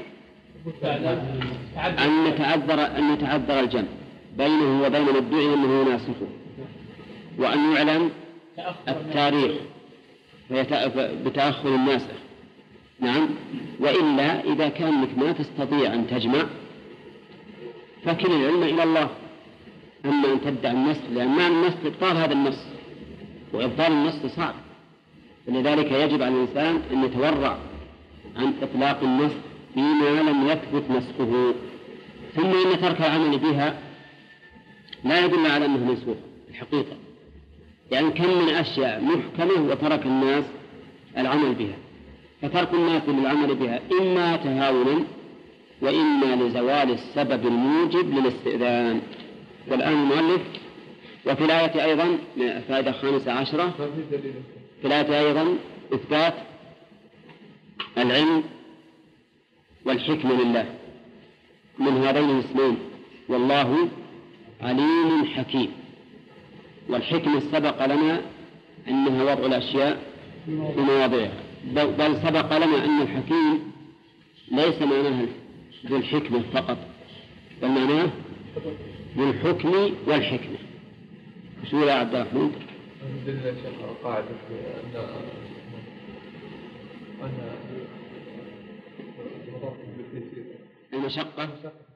أن يتعذر الجمع بينه وبين مدعي أنه ناسخه، وأن يعلم التاريخ بتأخر الناسخ. نعم. وإلا إذا كان لك ما تستطيع أن تجمع فكل العلم إلى الله. أما أن تدعي النسخ، لأن معنى النسخ إبطال هذا النص، وإبطال النص صعب، فلذلك يجب على الإنسان أن يتورع عن إطلاق النسخ فيما لم يثبت نسخه. ثم إن ترك العمل بها لا يدل على أنه منسوخ الحقيقة، يعني كم من أشياء محكمة وترك الناس العمل بها، فترك الناس للعمل بها إما تهاونا وإما لزوال السبب الموجب للاستئذان. والآن المؤلف وفي الآية أيضا فائدة 15 في الآية أيضا إثبات العلم والحكمة لله من هذين الاسمين، والله عليم حكيم. والحكمة سبق لنا أنها وضع الأشياء في مواضعها، بل سبق لنا أن الحكيم ليس معناه ذو الحكمة فقط، بل معناه ذو الحكم والحكمة. شو يا عبد الرحمن؟ أدلة قاعدة أن المشقة